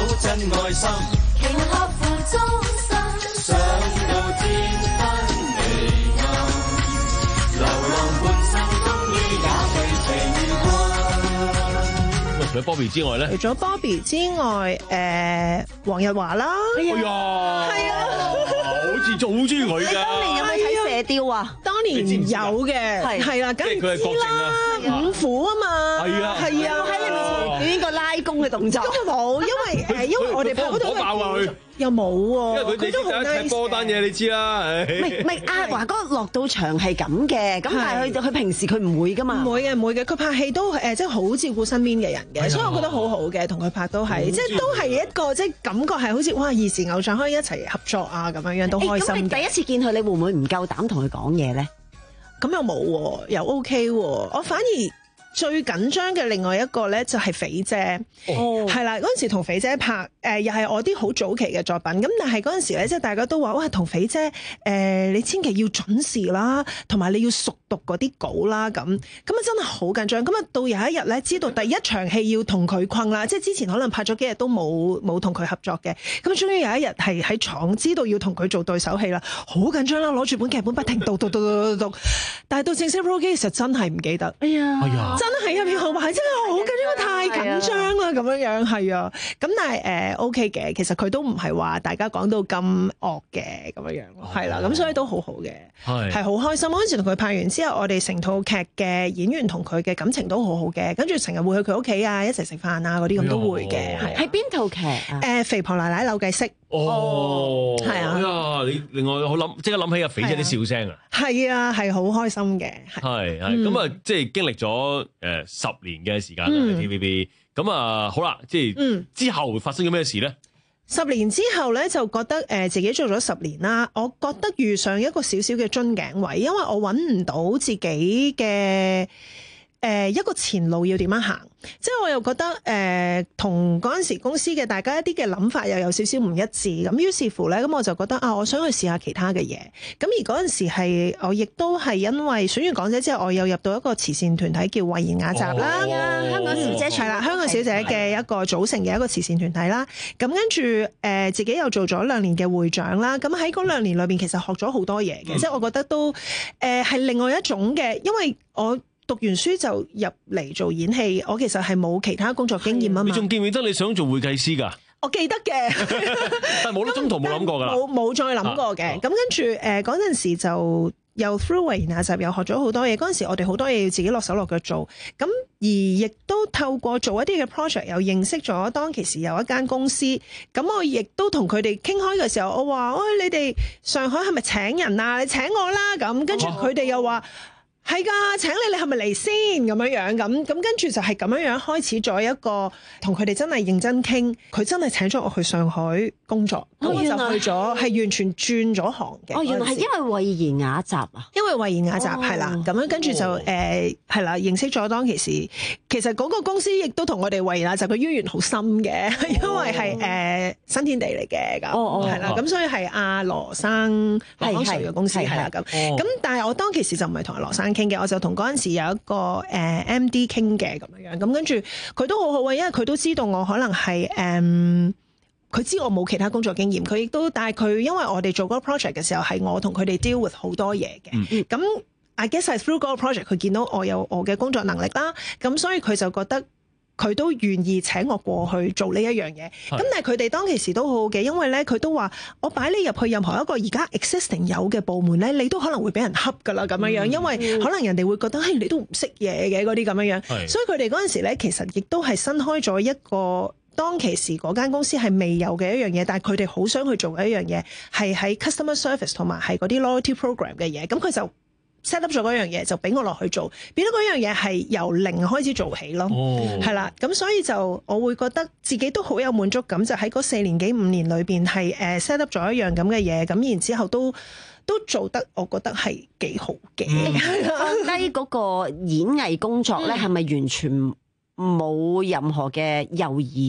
愛心，期望學付終身，上到天昏地暗，流浪半生，終於也被情困。 喂，除咗 Bobby 之外咧， 除咗 Bobby 之外，誒黃日華啦， 哎呀，係啊，好似做好中意佢㗎。 當年有冇睇射雕啊？ 當年有嘅， 係係啦，梗係知佢係郭靖啦， 啊五虎啊嘛， 係啊係啊， 喺你面前表演個拉弓嘅動作。 咁冇，因為誒，因為我哋拍嗰套火爆啊佢， 又冇喎， 因為佢哋都好第一踢波單嘢，你知啦。 唔係唔係，阿華哥落到場係咁嘅，咁但係佢佢平時佢唔會噶嘛。 唔會嘅，唔會嘅，佢拍戲都誒，即係好照顧身邊嘅人嘅，所以我覺得好好嘅，同佢拍都係，即係都係一個即係感覺係好似哇兒時偶像可以一齊合作啊咁樣樣都開心嘅。 咁你第一次見佢，你會唔會唔夠膽同佢講嘢咧？ 咁又冇喎，又 OK 喎，我反而。最緊張嘅另外一個咧就係肥姐，係啦嗰陣時同肥姐拍，誒、呃、又係我啲好早期嘅作品，咁但係嗰陣時咧即係大家都話哇同肥姐誒、呃、你千祈要準時啦，同埋你要熟讀嗰啲稿啦咁，咁啊真係好緊張，咁啊到有一日咧知道第一場戲要同佢困啦，即係之前可能拍咗幾日都冇冇同佢合作嘅，咁終於有一日係喺廠知道要同佢做對手戲啦，好緊張啦，攞住本劇本不停讀讀讀讀讀讀，但係到正式 roll 機嘅時候真係唔記得，哎呀，哎呀真係入面號碼真係好緊張，太緊張啦咁樣樣，係啊。咁但係誒 OK 嘅，其實佢都唔係話大家講到咁惡嘅咁樣樣，係啦。咁所以都好好嘅，係係好開心。嗰陣時同佢拍完之後，我哋成套劇嘅演員同佢嘅感情都好好嘅，跟住成日會去佢屋企啊，一齊食飯啊嗰啲咁都會嘅。係係邊套劇啊？ 誒肥婆奶奶扭計骰。 哦， 係啊。 哎呀，你另外我諗即刻諗起阿肥姐啲笑聲啊。 係啊，係好開心嘅。 係係咁啊，即係經歷咗誒十年嘅時間啦喺 T V B。咁啊，好啦，即係之後發生咗咩事咧？ 十年之後咧，就覺得誒自己做咗十年啦，我覺得遇上一個少少嘅樽頸位，因為我揾唔到自己嘅誒一個前路要點樣行。即係我又覺得誒同嗰陣時公司嘅大家一啲嘅諗法又有少少唔一致，咁於是乎咧，咁我就覺得啊，我想去試下其他嘅嘢。咁而嗰陣時係我亦都係因為選完港姐之後，我又入到一個慈善團體叫慧妍雅集啦， 哦、香港小姐係啦，香港小姐嘅一個組成嘅一個慈善團體啦。咁跟住誒自己又做咗兩年嘅會長啦。咁喺嗰兩年裏邊，其實學咗好多嘢嘅，嗯、即係我覺得都誒係、呃、另外一種嘅，因為我。讀完書就入嚟做演戲，我其實係冇其他工作經驗啊嘛。 你仲記唔記得你想做會計師㗎？ 我記得嘅， 但係冇得中途冇諗過㗎啦。 冇冇再諗過嘅。咁跟住誒嗰陣時就又 through 慧妍雅集又學咗好多嘢。嗰陣時我哋好多嘢要自己落手落腳做。咁而亦都透過做一啲嘅 project，又認識咗當其時有一間公司。咁我亦都同佢哋傾開嘅時候，我話：喂、哎，你哋上海係咪請人啊？你請我啦。咁跟住佢哋又話。係㗎，請你，你係咪嚟先咁樣樣咁咁？跟住就係咁樣樣開始咗一個同佢哋真係認真傾，佢真係請咗我去上海工作，咁、哦、我就去咗，係完全轉咗行嘅。 哦，原來係因為慧妍雅集啊， 因為慧妍雅集係啦，咁樣跟住就誒係啦，認識咗當其時，其實嗰個公司亦都同我哋慧妍雅集嘅淵源好深嘅，哦、因為係誒、呃、新天地嚟嘅咁，係啦，咁所以係阿羅生羅康瑞嘅公司係啦咁，咁但係我當其時就唔係同阿羅生傾嘅，我就同嗰陣時有一個誒、呃、M D 傾嘅咁樣樣，咁跟住佢都好好啊，因為佢都知道我可能係誒，佢、呃、知我冇其他工作經驗，佢亦都，但係佢因為我哋做嗰個 project 嘅時候係我同佢哋 deal with 好多嘢嘅，咁、嗯、I guess I through 嗰個 project 佢見到我有我嘅工作能力啦，咁所以佢就覺得。佢都願意請我過去做呢一樣嘢，咁但係佢哋當其時都好好嘅，因為咧佢都話我擺你入去任何一個而家 existing 有嘅部門咧，你都可能會俾人恰噶啦咁樣樣，因為可能人哋會覺得，嘿，你都唔識嘢嘅嗰啲咁樣樣，所以佢哋嗰陣時咧其實亦都係新開咗一個當其時嗰間公司係未有嘅一樣嘢，但係佢哋好想去做嘅一樣嘢係喺 customer service 同埋係嗰啲 loyalty program 嘅嘢，咁佢就set up 咗嗰樣嘢就俾我落去做，變咗嗰樣嘢係由零開始做起咯，係啦、oh.，咁所以就我會覺得自己都好有滿足感，就喺嗰四年幾五年裏邊係誒 set up 咗一樣咁嘅嘢，咁然之後都都做得我覺得係幾好嘅。 放低嗰個演藝工作咧，係咪完全冇任何嘅猶豫？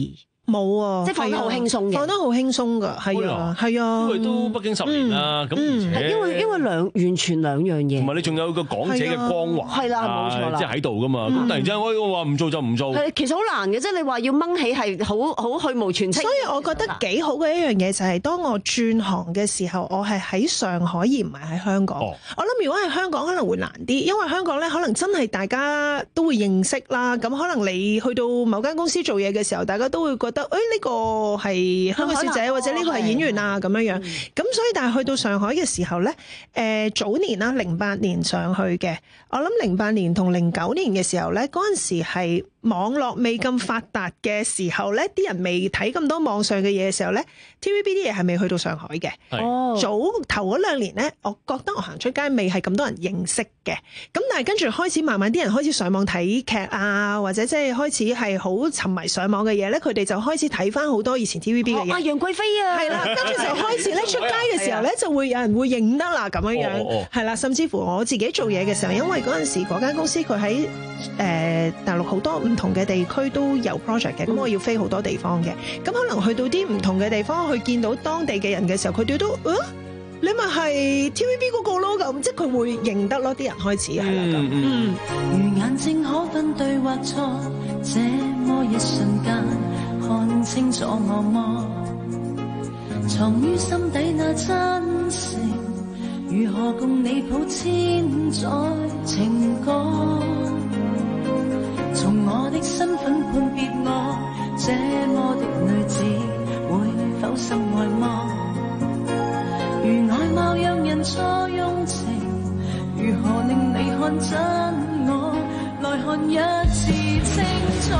冇啊， 即係放得好輕鬆嘅， 放得好輕鬆㗎，係啊，係啊， 因為都北京十年啦，咁而且因為因為兩完全兩樣嘢， 同埋你仲有個港姐嘅光環， 係啦，冇錯啦， 即係喺度噶嘛。咁突然之間我話唔做就唔做， 係其實好難嘅，即係你話要掹起係好好去無全戚。 所以我覺得幾好嘅一樣嘢就係當我轉行嘅時候，我係喺上海而唔係喺香港。我諗如果係香港可能會難啲，因為香港咧可能真係大家都會認識啦。咁可能你去到某間公司做嘢嘅時候，大家都會覺得誒呢個係香港小姐或者呢個係演員啊咁樣樣。咁所以但係去到上海嘅時候咧，誒早年啦，零八年上去嘅，我諗零八年同零九年嘅時候咧，嗰陣時係網絡未咁發達嘅時候咧，啲人未睇咁多網上嘅嘢嘅時候咧 ，T V B 啲嘢係未去到上海嘅。哦，早頭嗰兩年咧，我覺得我行出街未係咁多人認識嘅。咁但係跟住開始慢慢啲人開始上網睇劇啊，或者即係開始係好沉迷上網嘅嘢咧，佢哋就開始睇翻好多以前 T V B 嘅嘢。 啊，楊貴妃啊， 係啦，跟住就開始咧出街嘅時候咧，就會有人會認得啦咁樣樣。係啦，甚至乎我自己做嘢嘅時候，因為嗰陣時嗰間公司佢喺誒大陸好多唔同嘅地區都有 project 嘅，咁我要飛好多地方嘅，咁可能去到啲唔同嘅地方去見到當地嘅人嘅時候，佢哋都啊，你咪係 T V B 嗰個咯咁，即係佢會認得咯，啲人開始係啦咁。嗯， 如眼睛可分對或錯，這麼一瞬間看清楚我麼？藏於心底那真誠，如何共你譜千載情歌？從我的身份判別我，這麼的女子會否心愛麼？如外貌讓人錯用情，如何令你看真我？來看一次清楚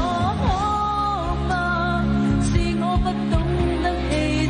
嗎？是我不懂得氣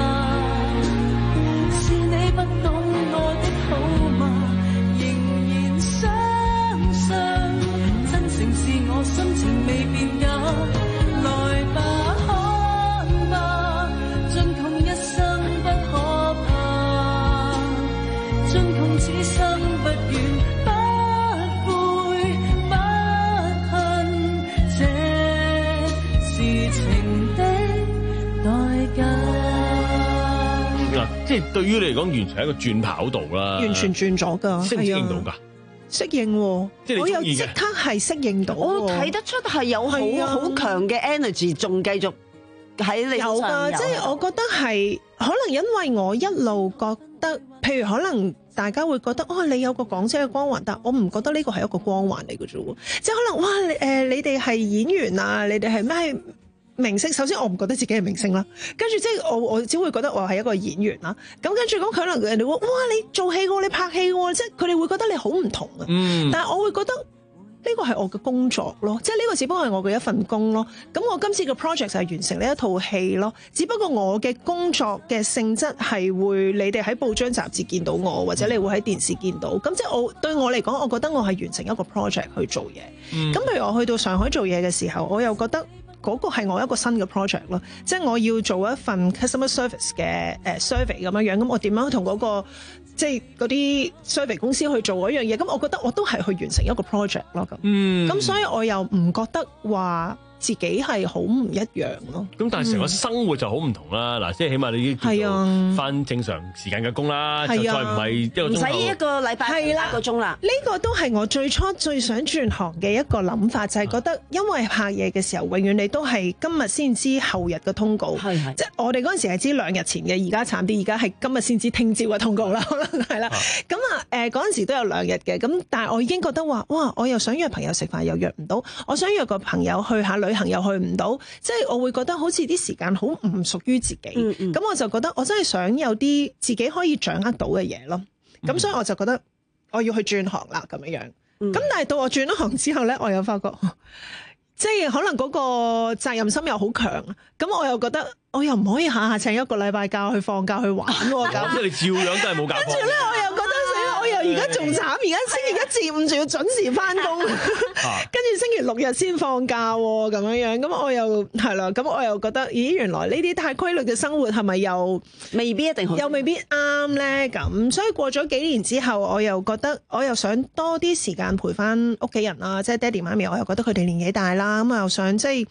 質，是你不懂我的好嗎？仍然相信真誠是我心情未變假，來吧看吧，盡窮一生不可怕，盡窮此生不怨不悔不恨，這是情的代價。 嗱，即係對於你嚟講，完全係一個轉跑道啦， 完全轉咗㗎， 適唔適應到㗎？ 適應喎， 即係你我又鍾意嘅即刻係適應到喎， 我睇得出係有好係啊好強嘅 energy，仲繼續喺你有㗎，即係我覺得係可能因為我一路覺得，譬如可能大家會覺得哦，你有個港姐嘅光環，但我唔覺得呢個係一個光環嚟嘅啫喎，即係可能哇，誒、呃、你哋係演員啊，你哋係咩明星？首先我唔覺得自己係明星啦，跟住即係我我只會覺得我係一個演員啦。咁跟住咁可能人哋話哇，你做戲喎，你拍戲喎，即係佢哋會覺得你好唔同啊。 嗯， 但係我會覺得呢個係我嘅工作咯，即係呢個只不過係我嘅一份工咯。咁我今次嘅 project 就係完成呢一套戲咯。只不過我嘅工作嘅性質係會你哋喺報章雜誌見到我，或者你會喺電視見到。咁即係我對我嚟講，我覺得我係完成一個 project 去做嘢。咁、嗯、譬如我去到上海做嘢嘅時候，我又覺得嗰個係我一個新嘅 project 咯，即係我要做一份 customer service 嘅誒 survey 咁樣樣，咁我點樣同嗰個即係嗰啲 survey 公司去做嗰樣嘢？咁我覺得我都係去完成一個 project 咯，咁， 嗯， 咁所以我又唔覺得話自己係好唔一樣咯。 咁但係成個生活就好唔同啦。嗱、嗯，即係起碼你已經叫做返正常時間嘅工啦，就再唔係一個鐘頭唔使一個禮拜係啦個鐘啦。 呢個都係我最初最想轉行嘅一個諗法，就係、是、覺得因為拍嘢嘅時候，永遠你都係今日先知後日嘅通告。係係，即係我哋嗰陣時係知兩日前嘅，而家慘啲，而家係今日先知聽朝嘅通告啦，可能係啦。咁啊誒嗰陣時都有兩日嘅，咁但係我已經覺得話哇，我又想約朋友食飯又約唔到，我想約個朋友去下旅行又去唔到，即係我會覺得好似啲時間好唔屬於自己，咁、嗯嗯、我就覺得我真係想有啲自己可以掌握到嘅嘢咯。咁、嗯、所以我就覺得我要去轉行啦咁樣樣。咁、嗯、但係到我轉咗行之後咧，我又發覺即係可能嗰個責任心又好強，咁我又覺得我又唔可以下下請一個禮拜假去放假去玩喎。咁即係你照樣都係冇假。 跟住咧，我又覺得我又而家仲慘，而家星期一至五仲要準時翻工，跟住星期六日先放假喎，咁樣樣，咁我又係啦，咁我又覺得，咦，原來呢啲太規律嘅生活係咪又未必一定好， 又未必啱咧？咁所以過咗幾年之後，我又覺得我又想多啲時間陪翻屋企人啦，即係爹哋媽咪，我又覺得佢哋年紀大啦，咁我又想即係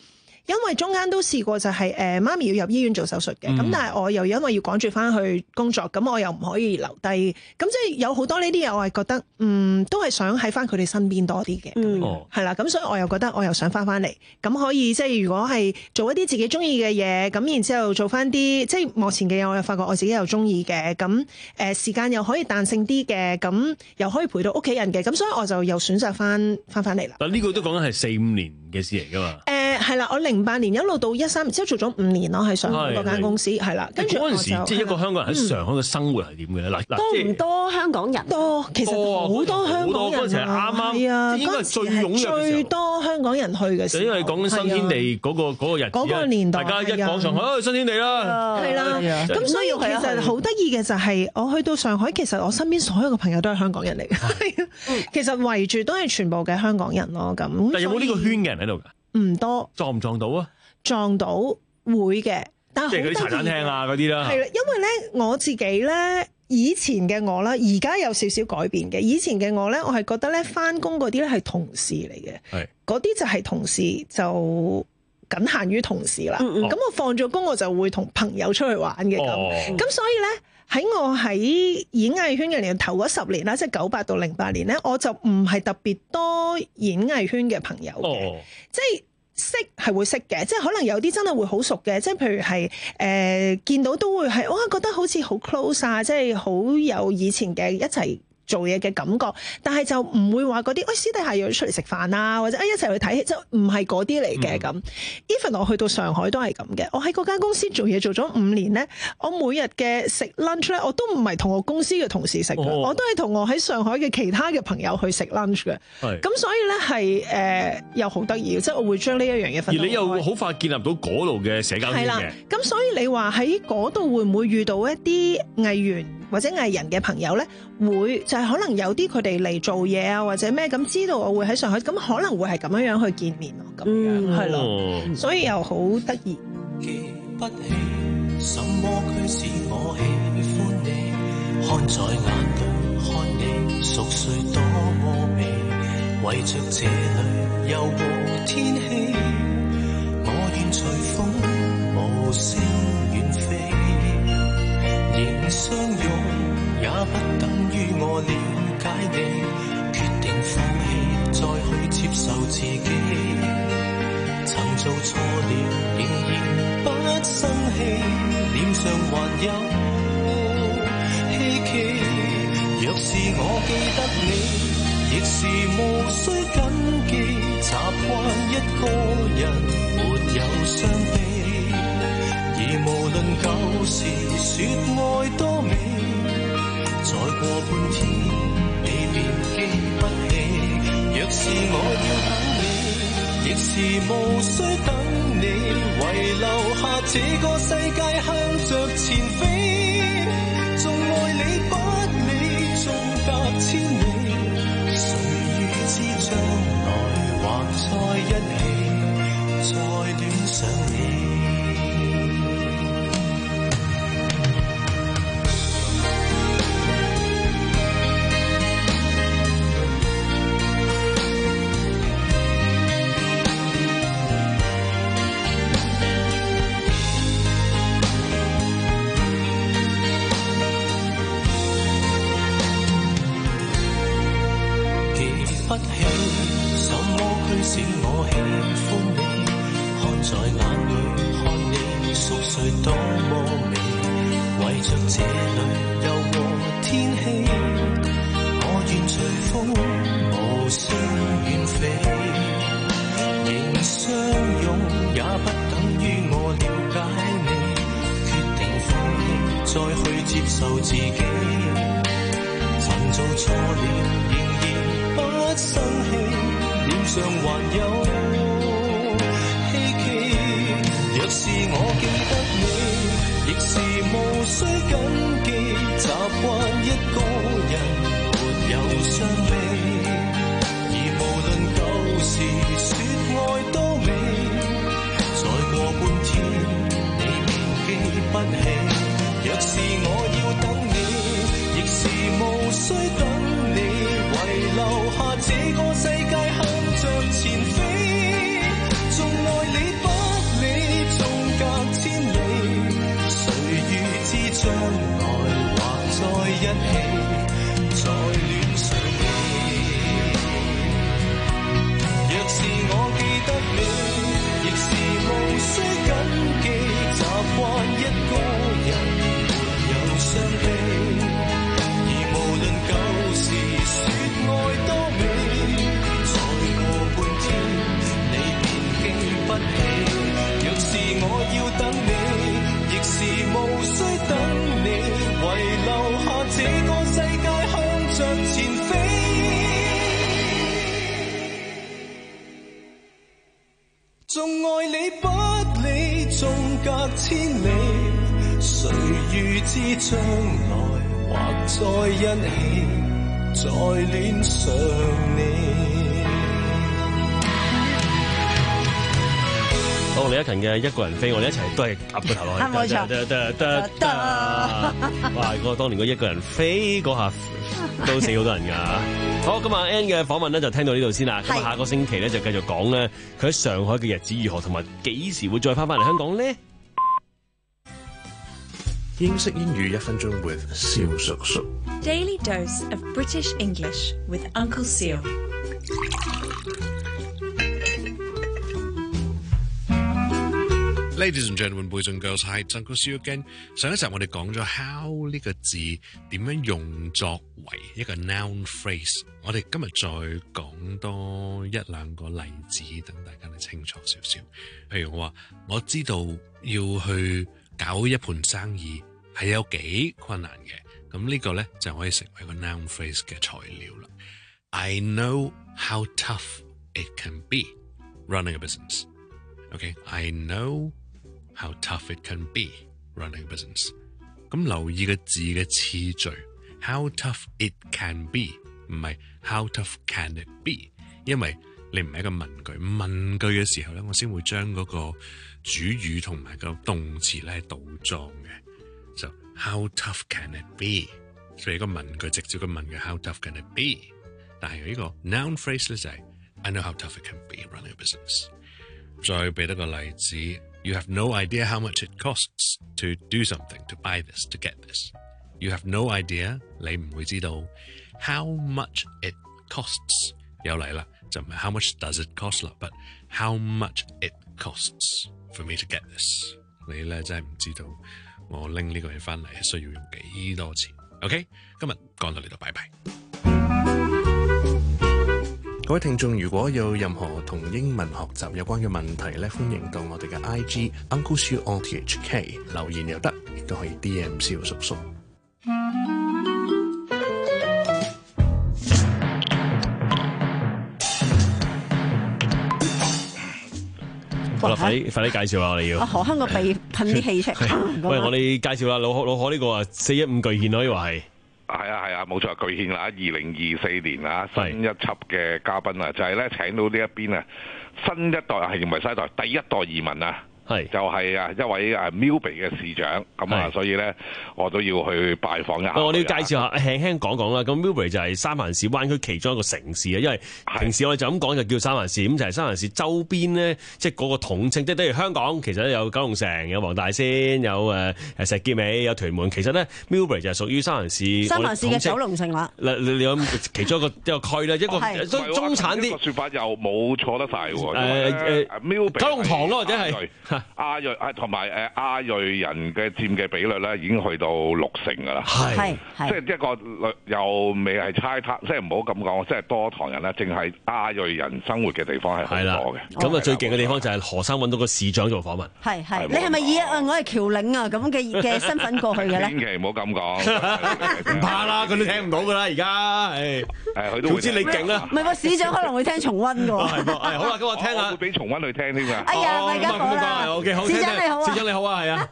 因為中間都試過就係、是、誒、呃、媽咪要入醫院做手術嘅，咁、嗯、但係我又因為要趕住翻去工作，咁我又唔可以留低，咁即係有好多呢啲嘢，我係覺得嗯都係想喺翻佢哋身邊多啲嘅，係啦、嗯，咁所以我又覺得我又想翻翻嚟，咁可以即係如果係做一啲自己中意嘅嘢，咁然之後做翻啲即係幕前嘅嘢，我又發覺我自己又中意嘅，咁誒、呃、時間又可以彈性啲嘅，咁又可以陪到屋企人嘅，咁所以我就又選擇翻翻翻嚟啦。 但呢個都講緊係四五年嘅事嚟㗎嘛？ 誒係啦，我零八年一路到一三年，之後做咗五年咯，喺上海嗰間公司係啦。跟住嗰陣時，即係一個香港人喺上海嘅生活係點嘅咧？嗱嗱， 多唔多香港人？ 多，其實好多香港人。 嗰陣時係啱啱， 係啊， 應該係最踴躍嘅時候， 最多香港人去嘅時候。 因為講緊新天地嗰個嗰個日子， 嗰個年代， 大家一講上海，新天地啦， 係啦。咁所以其實好得意嘅就係，我去到上海，其實我身邊所有嘅朋友都係香港人嚟嘅。其實圍住都係全部嘅香港人咯。咁， 但有冇呢個圈嘅人喺度㗎？ 唔多。 撞唔撞到啊？ 撞到會嘅，但係即係嗰啲茶餐廳啊嗰啲啦。 係啦，因為咧我自己咧以前嘅我啦，而家有少少改變嘅。以前嘅我咧，我係覺得咧返工嗰啲咧係同事嚟嘅，係嗰啲就係同事，就僅限於同事啦。咁、嗯嗯、我放咗工我就會同朋友出去玩嘅咁。咁、哦、所以咧喺我喺演藝圈嘅年頭嗰十年啦，即係九八到零八年咧，我就唔係特別多演藝圈嘅朋友嘅，哦、即係。識係會識嘅，即係可能有啲真係會好熟嘅，即係譬如係誒、呃、見到都會係哇覺得好似好 close 啊，即係好有以前嘅一齊做嘢嘅感覺，但係就唔會話嗰啲喂私底下約出嚟食飯啊，或者誒一齊去睇戲，即係唔係嗰啲嚟嘅咁。Even 我去到上海都係咁嘅，我喺嗰間公司做嘢做咗五年咧，我每日嘅食 lunch 咧，我都唔係同我公司嘅同事食嘅，哦、我都係同我喺上海嘅其他嘅朋友去食 lunch 嘅。咁所以咧係誒又好得意，即係我會將呢一樣嘢分。 而你又好快建立到嗰度嘅社交圈嘅。係啦， 咁所以你話喺嗰度會唔會遇到一啲藝員或者藝人嘅朋友咧？會就係、是、可能有啲佢哋嚟做嘢啊，或者咩咁知道我會喺上海，咁可能會係咁樣樣去見面咯，咁樣係咯，所以又好得意。記不起什麼驅使我喜歡你，看在眼裏看你熟睡多麼美，為着這裏有個天氣，我願隨風無聲遠飛，仍相擁。也不等於我了解你，決定放棄再去接受自己。曾做錯了，仍然不生氣，臉上還有希冀。若是我記得你，亦是無需緊記。習慣一個人沒有傷悲，而無論舊時說愛多美。再過半天，你便記不起。若是我要等你，亦是無需等你。遺留下這個世界向着前飛，縱愛你不理，縱隔千里。誰預知將來還在一起，再戀上你。不起什麼驅使我喜歡你，看在眼裏看你熟睡多麼美，為着這裏有個天氣，我願隨風無聲遠飛，仍相擁也不等於我了解你，決定放棄再去接受自己，曾做錯了仍然不生氣，臉上還有希冀。若是我記得你，亦是無需緊記。習慣一個人沒有傷悲，而無論舊時說愛多美，再過半天你便記不起。若是我要等你，亦是無需等你。遺留下這個世界向着前飛，縱愛你不一起再戀上你。若是我記得你，亦是無需緊記，習慣一個人沒有傷悲。而無論舊時說愛多美，再過半天你便經不起。若是我要等你，亦是無需等你，遺留下這個世界向着前飛。縱愛你不理，縱隔千里，誰預知將來或再一起，再戀上你。 好，李克勤嘅一個人飛，我哋一齊都係夾個頭落去。 冇錯得得得得。哇！嗰個當年嗰一個人飛嗰下都死好多人㗎。好，咁啊 Ann 嘅訪問咧就聽到呢度先啦。咁啊下個星期咧就繼續講咧佢喺上海嘅日子如何，同埋幾時會再翻返嚟香港咧？ 英式英語一分鐘 with 蕭叔叔。 Daily dose of British English with Uncle Seal。 Ladies and gentlemen, boys and girls, hi, it's Uncle Sue again. 上一集我哋講咗 how 呢個字點樣用作為一個 noun phrase， 我哋今日再講多一兩個例子，等大家嚟清楚少少。譬如我話我知道要去搞一盤生意係有幾困難嘅，咁呢個咧就可以成為一個 noun phrase 嘅材料啦。I know how tough it can be running a business. Okay, I know how tough it can be running a business. 咁留意個字嘅次序 ，how tough it can be 唔係 how tough can it be， 因為你唔係一個問句，問句嘅時候咧，我先會將嗰個主語同埋個動詞咧倒裝嘅，就 how tough can it be， 所以一個問句直接嘅問句 how tough can it be， 但係呢個 noun phrase 咧就係 I know how tough it can be running a business。再俾多個例子 ，You have no idea how much it costs to do something, to buy this, to get this. You have no idea， 你唔會知道 how much it costs。又嚟啦，就唔係 how much does it cost 啦 ，but how much it costs for me to get this。你咧真係唔知道我拎呢個嘢翻嚟係需要用幾多錢。OK， 今日講到呢度，拜拜。各位聽眾，如果有任何同英文學習有關嘅問題咧，歡迎到我哋嘅 I G Uncle Siu O T H K 留言又得，亦都可以 D M 蕭叔叔。 好啦，快啲快啲介紹啦，我哋要。 啊，何香個鼻噴啲氣出嚟。 喂，我哋介紹啦，老可老可呢個啊，四一五巨獻可以話係。 係啊係啊，冇錯，巨獻啦！二零二四年啊，新一輯嘅嘉賓啊，就係咧請到呢一邊啊，新一代係唔係新一代，第一代移民啊，係就係啊一位啊 Milby 嘅市長，咁啊，所以咧我都要去拜訪一下。 我哋要介紹下，輕輕講講啦。咁 Milby 就係三藩市灣區其中一個城市啊，因為平時我哋就咁講就叫三藩市，咁就係三藩市周邊咧，即係嗰個統稱，即係等於香港其實咧有九龍城、有黃大仙、有誒誒石硤尾、有屯門，其實咧 Milby 就係屬於三藩市。 三藩市嘅九龍城啦。 嗱，你有其中一個一個區咧，一個都中產啲。 呢個説法又冇錯得晒喎。 誒誒 Milby 九龍塘咯，或者係亞裔啊，同埋誒亞裔人嘅佔嘅比率咧，已經去到六成㗎啦。 係， 即係一個又未係差太，即係唔好咁講，即係多唐人咧，淨係亞裔人生活嘅地方係好多嘅。 咁啊，最勁嘅地方就係何生揾到個市長做訪問。 係係，你係咪以啊我係僑領啊咁嘅嘅身份過去嘅咧？ 千祈唔好咁講， 唔怕啦，佢都聽唔到㗎啦，而家誒誒，佢都知你勁啦。 唔係個市長可能會聽重溫㗎喎。 係噃，係好啦，咁我聽下。 會俾重溫去聽添㗎。 哎呀，咪而家講啦。 O K， 好，市長你好啊，市長你好啊，係啊。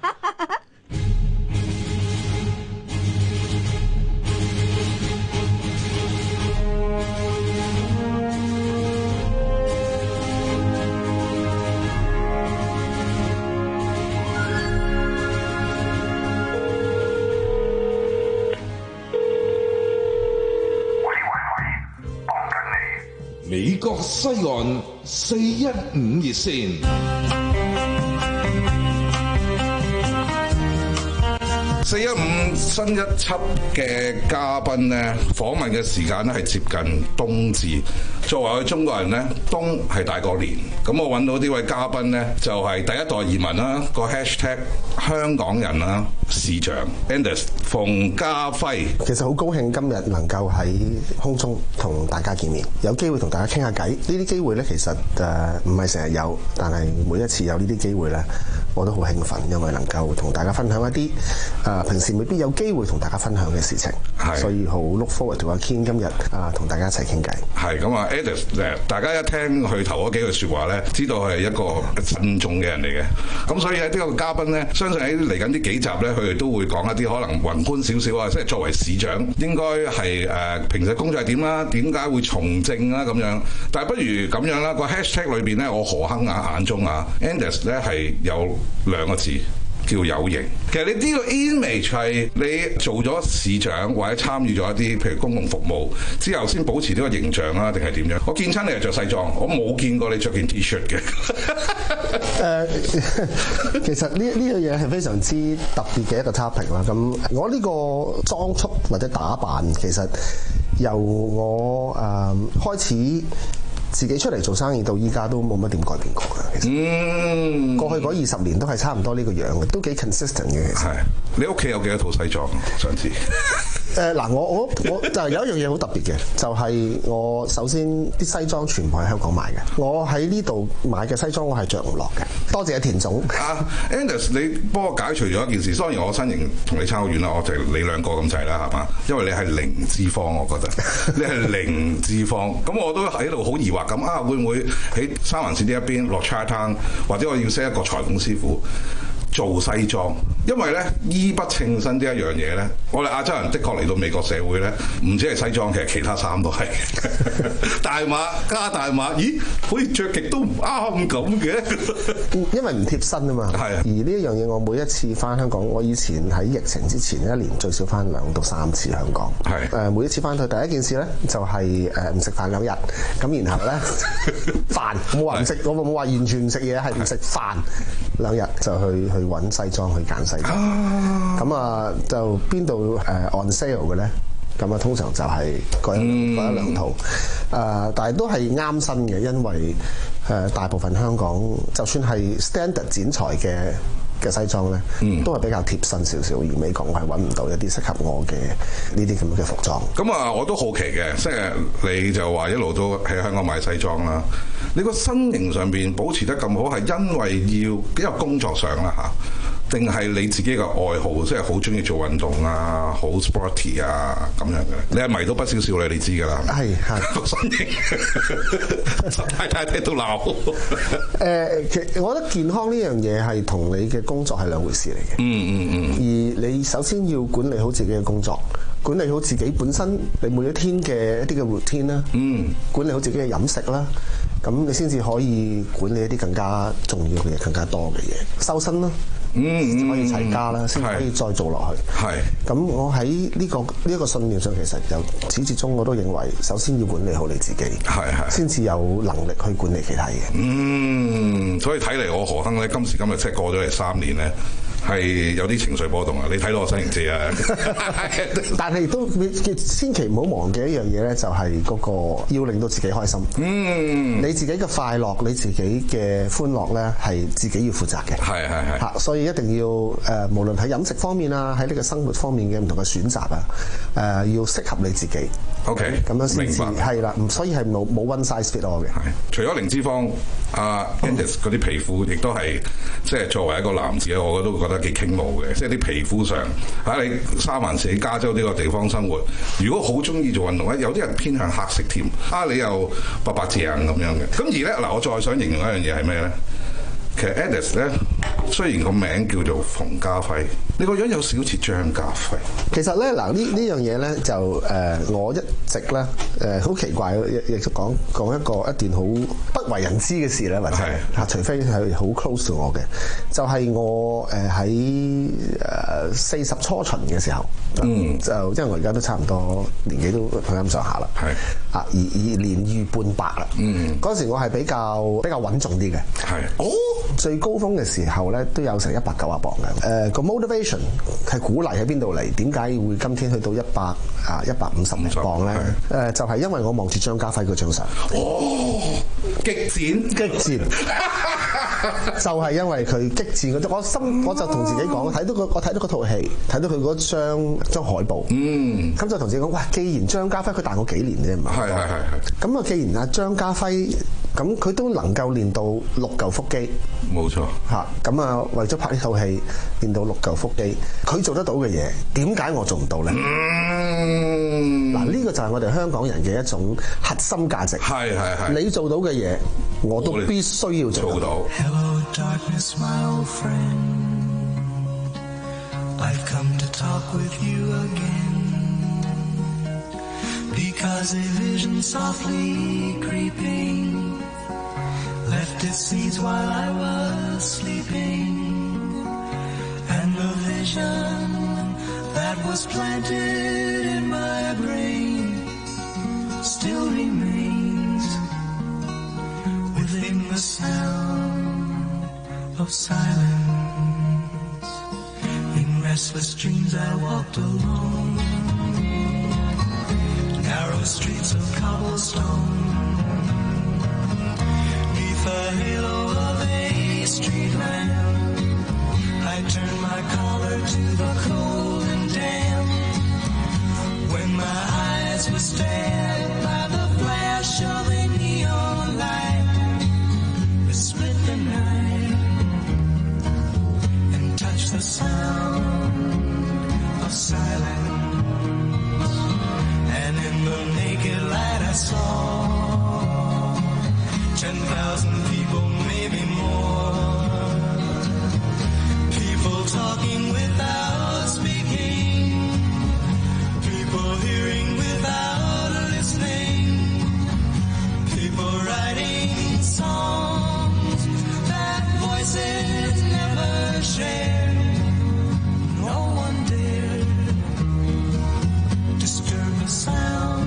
美國西岸四一五熱線。 四一五新一輯嘅嘉賓咧，訪問嘅時間咧係接近冬至。作為我哋中國人咧，冬係大過年。咁我揾到呢位嘉賓咧，就係、是、第一代移民啦，個 hashtag 香港人啦，視像 Anders 馮家輝。 其實好高興今日能夠喺空中同大家見面，有機會同大家傾下偈。呢啲機會咧，其實誒唔係成日有，但係每一次有呢啲機會咧，我都好興奮，因為能夠同大家分享一啲誒、呃、平時未必有機會同大家分享嘅事情，所以好 look forward to 阿 Ken 今日啊同大家一齊傾偈。 係咁啊 Anders 誒，大家一聽佢頭嗰幾句説話咧，知道係一個慎重嘅人嚟嘅。咁所以喺呢個嘉賓咧，相信喺嚟緊呢幾集咧，佢哋都會講一啲可能宏觀少少啊，即係作為市長應該係誒、呃、平時工作係點啦，點解會從政啦咁樣。但係不如咁樣啦，個 hashtag 裏邊咧，我何亨啊眼中啊 Anders 咧係有兩個字。叫有型。其實你呢個 image 係你做咗市長或者參與咗一啲譬如公共服務之後先保持呢個形象啊，定係點樣？我見親你係着西裝，我冇見過你着件 T-shirt 嘅。 誒，其實呢呢樣嘢係非常之特別嘅一個 topic 啦。咁我呢個裝束或者打扮，其實由我誒、呃、開始自己出嚟做生意到依家都冇乜點改變過嘅。其實，嗯，過去嗰二十年都係差唔多呢個樣嘅，都幾 consistent 嘅。其實，係你屋企有幾多套西裝？上次誒嗱，我我我就係有一樣嘢好特別嘅，就係、是、我首先啲西裝全部喺香港買嘅。我喺呢度買嘅西裝我係着唔落嘅。多謝田總。啊 Anders 你幫我解除咗一件事。當然我身形同你差好遠啦，我就你兩個咁滯啦，係嘛？因為你係零脂肪，我覺得你係零脂肪。咁我都喺度好疑惑咁啊，會唔會喺三環線呢一邊落 Chinatown，或者我要識一個裁縫師傅做西裝？因為咧衣不稱身呢一樣嘢咧，我哋亞洲人的確嚟到美國社會咧，唔止係西裝，其實其他衫都係大碼加大碼，咦？好似着極都唔啱咁嘅，因為唔貼身啊嘛。係啊。而呢一樣嘢，我每一次翻香港，我以前喺疫情之前一年最少翻兩到三次香港。係。誒，每一次翻去第一件事咧，就係誒唔食飯兩日，咁然後咧飯冇話唔食，我冇話完全唔食嘢，係唔食飯兩日就去去揾西裝去揀西裝。咁啊，就邊度誒 on sale 嘅咧？咁啊，通常就係嗰一嗰一兩套，誒、呃，但係都係啱身嘅，因為誒、呃、大部分香港就算係 standard 剪裁嘅嘅西裝咧，嗯、都係比較貼身少少，而美國我係揾唔到一啲適合我嘅呢啲咁嘅服裝。咁啊，我都好奇嘅，即係你就話一路都喺香港買西裝啦，你個身形上邊保持得咁好，係因為要因為工作上啦嚇。定係你自己嘅愛好，即係好中意做運動啊，好 sporty 啊咁樣嘅。你係迷到不少少女，你知㗎啦。係係個身形，太太睇到鬧。誒，其實我覺得健康呢樣嘢係同你嘅工作係兩回事嚟嘅。嗯嗯嗯。而你首先要管理好自己嘅工作，管理好自己本身你每一天嘅一啲嘅 routine 啦。嗯。管理好自己嘅飲食啦。咁你先至可以管理一啲更加重要嘅嘢，更加多嘅嘢，修身啦。嗯，先可以齊家啦，先可以再做落去。係，咁我喺呢、呢個呢一、呢個信念上，其實由始至終我都認為，首先要管理好你自己，係係，先至有能力去管理其他嘢。嗯，所以睇嚟我何亨咧，今時今日即係過咗嚟三年咧，係有啲情緒波動啊！你睇到我身形知啊。但係都千祈唔好忘記一樣嘢咧，就係嗰個要令到自己開心。嗯，你自己嘅快樂，你自己嘅歡樂咧，係自己要負責嘅。係係係。嚇，所以一定要誒，無論喺飲食方面啊，喺呢個生活方面嘅唔同嘅選擇啊，誒，要適合你自己。OK，咁樣先至係啦。唔，所以係冇冇 one size fit all 嘅。係。除咗零脂肪，阿 Anders 嗰啲皮膚亦都係即係作為一個男子咧，我都覺得幾傾慕嘅。即係啲皮膚上嚇，你三藩市加州呢個地方生活，如果好中意做運動咧，有啲人偏向黑色添。啊，你又白白淨咁樣嘅。咁而咧嗱，我再想形容一樣嘢係咩咧？其實 Anders 咧，雖然個名叫做馮家輝，你個樣有少似張家輝。其實咧，嗱呢呢樣嘢咧就誒、呃，我一直咧誒好奇怪，亦亦都講講一個一段好不為人知嘅事咧，或者嚇，除非係好 close to 我嘅，就係、是、我誒喺誒四十初旬嘅時候，嗯，就因為我而家都差唔多年紀都佢咁上下啦，係啊，而而年逾半百啦，嗯，嗰時我係比較比較穩重啲嘅，係，哦。 最高峰嘅時候咧都有成一百九十磅嘅。誒、呃、個 motivation 係鼓勵喺邊度嚟？點解會今天去到一百啊一百五十零磅咧？誒、呃、就係、是、因為我望住張家輝嗰張相。 哦，激戰激戰，就係因為佢激戰嗰，我心我就同自己講，睇到個我睇到嗰套戲，睇到佢嗰張張海報，嗯，咁就同自己講，哇！既然張家輝佢大我幾年啫嘛，係係係係，咁啊，既然阿張家輝咁佢都能夠練到六嚿腹肌， 冇錯嚇，咁啊為咗拍呢套戲練到六嚿腹肌，佢做得到嘅嘢，點解我做唔到咧？嗯，嗱呢個就係我哋香港人嘅一種核心價值，係係係，你做到嘅嘢，我都必須要做到。 Hello, darkness, my old friend. I've come to talk with you again. Because a vision softly creeping left its seeds while I was sleeping. And the vision that was planted in my brain still remains within the sound of silence. In restless dreams I walked alone, narrow streets of cobblestone, neath the halo of a street lamp. I turned my collar to the cold and damp. When my eyes were stabbed by the flash of a neon light, it split the night and touched the sound of silence. And in the naked light I saw ten thousand people, maybe more, people talking without speaking, people hearing without listening, people writing songs that voices never shared. No one dared disturb the sound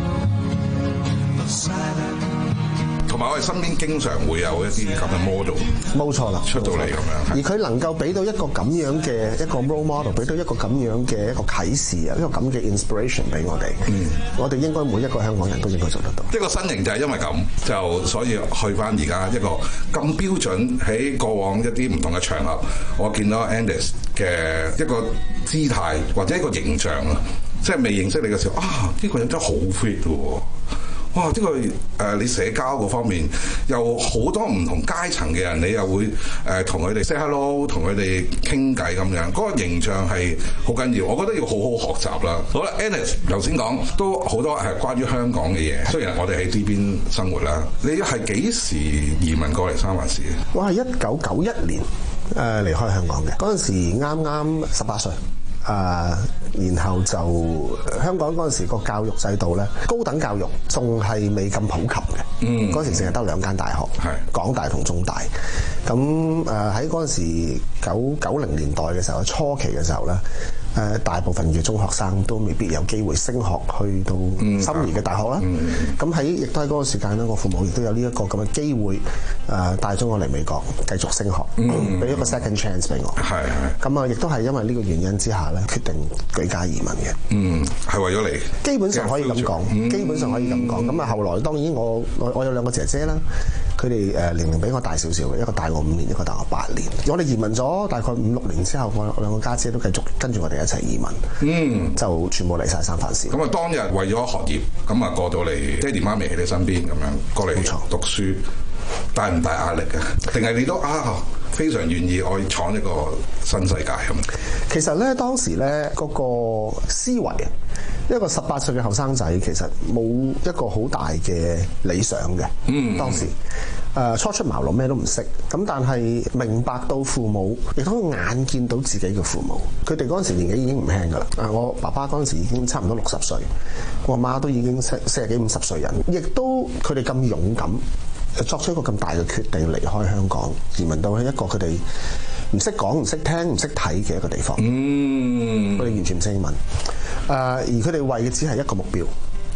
of silence. 同埋我哋身邊經常會有一啲咁嘅 model， 冇錯啦， 出到嚟咁樣。 而佢能夠俾到一個咁樣嘅一個 role model， 俾到一個咁樣嘅一個啟示啊，一個咁嘅 inspiration 俾我哋。嗯，我哋應該每一個香港人都應該做得到。 一個身形就係因為咁，就所以去翻而家一個咁標準喺過往一啲唔同嘅場合，我見到 Andes 嘅一個姿態或者一個形象啊，即係未認識你嘅時候啊，呢個人真係好 fit 喎。哇！呢、這個誒、呃，你社交嗰方面有好多唔同階層嘅人，你又會誒同佢哋 say hello， 同佢哋傾偈咁樣，嗰、那個形象係好緊要，我覺得要好好學習啦。好啦 Andes 頭先講都好多係關於香港嘅嘢，雖然我哋喺呢邊生活啦，你係幾時移民過嚟三藩市嘅？ 我係一九九一年誒、呃、離開香港嘅，嗰陣時啱啱十八歲。誒、呃，然後就香港嗰陣時個教育制度咧，高等教育仲係未咁普及嘅。嗯，嗰陣時淨係得兩間大學，係港大同中大。咁誒喺嗰陣時九九零年代嘅時候，初期嘅時候咧，誒、呃、大部分嘅中學生都未必有機會升學去到心儀嘅大學啦。咁喺亦都喺嗰個時間咧，我父母亦都有呢一個咁嘅機會，誒、呃、帶咗我嚟美國繼續升學，俾、嗯、一個 second chance 俾我。係係。咁啊，亦都係因為呢個原因之下咧，決定舉家移民嘅。嗯， 係為咗你。基本上可以咁講、嗯， 基本上可以咁講。咁、嗯、啊，後來當然我我我有兩個姐姐啦，佢哋誒年齡比我大少少嘅，一個大我五年，一個大我八年。我哋移民咗大概五六年之後，我兩個家姐都繼續跟住我哋一齊移民。嗯，就全部嚟晒三藩市。 咁啊，當日為咗學業，咁啊過到嚟，爹哋媽咪喺你身邊咁樣過嚟讀書，大唔大壓力嘅？定係你都啊非常願意愛闖一個新世界咁？ 其實咧，當時咧嗰個思維，一個十八歲嘅後生仔，其實冇一個好大嘅理想嘅。嗯，當時。誒、呃、初出茅廬咩都唔識，咁但係明白到父母，亦都眼見到自己嘅父母，佢哋嗰陣時年紀已經唔輕㗎啦。誒我爸爸嗰陣時已經差唔多六十歲，我媽都已經四四十幾五十歲人，亦都佢哋咁勇敢，作出一個咁大嘅決定離開香港，移民到去一個佢哋唔識講、唔識聽、唔識睇嘅一個地方。嗯，佢哋完全唔識英文。誒、呃、而佢哋為嘅只係一個目標。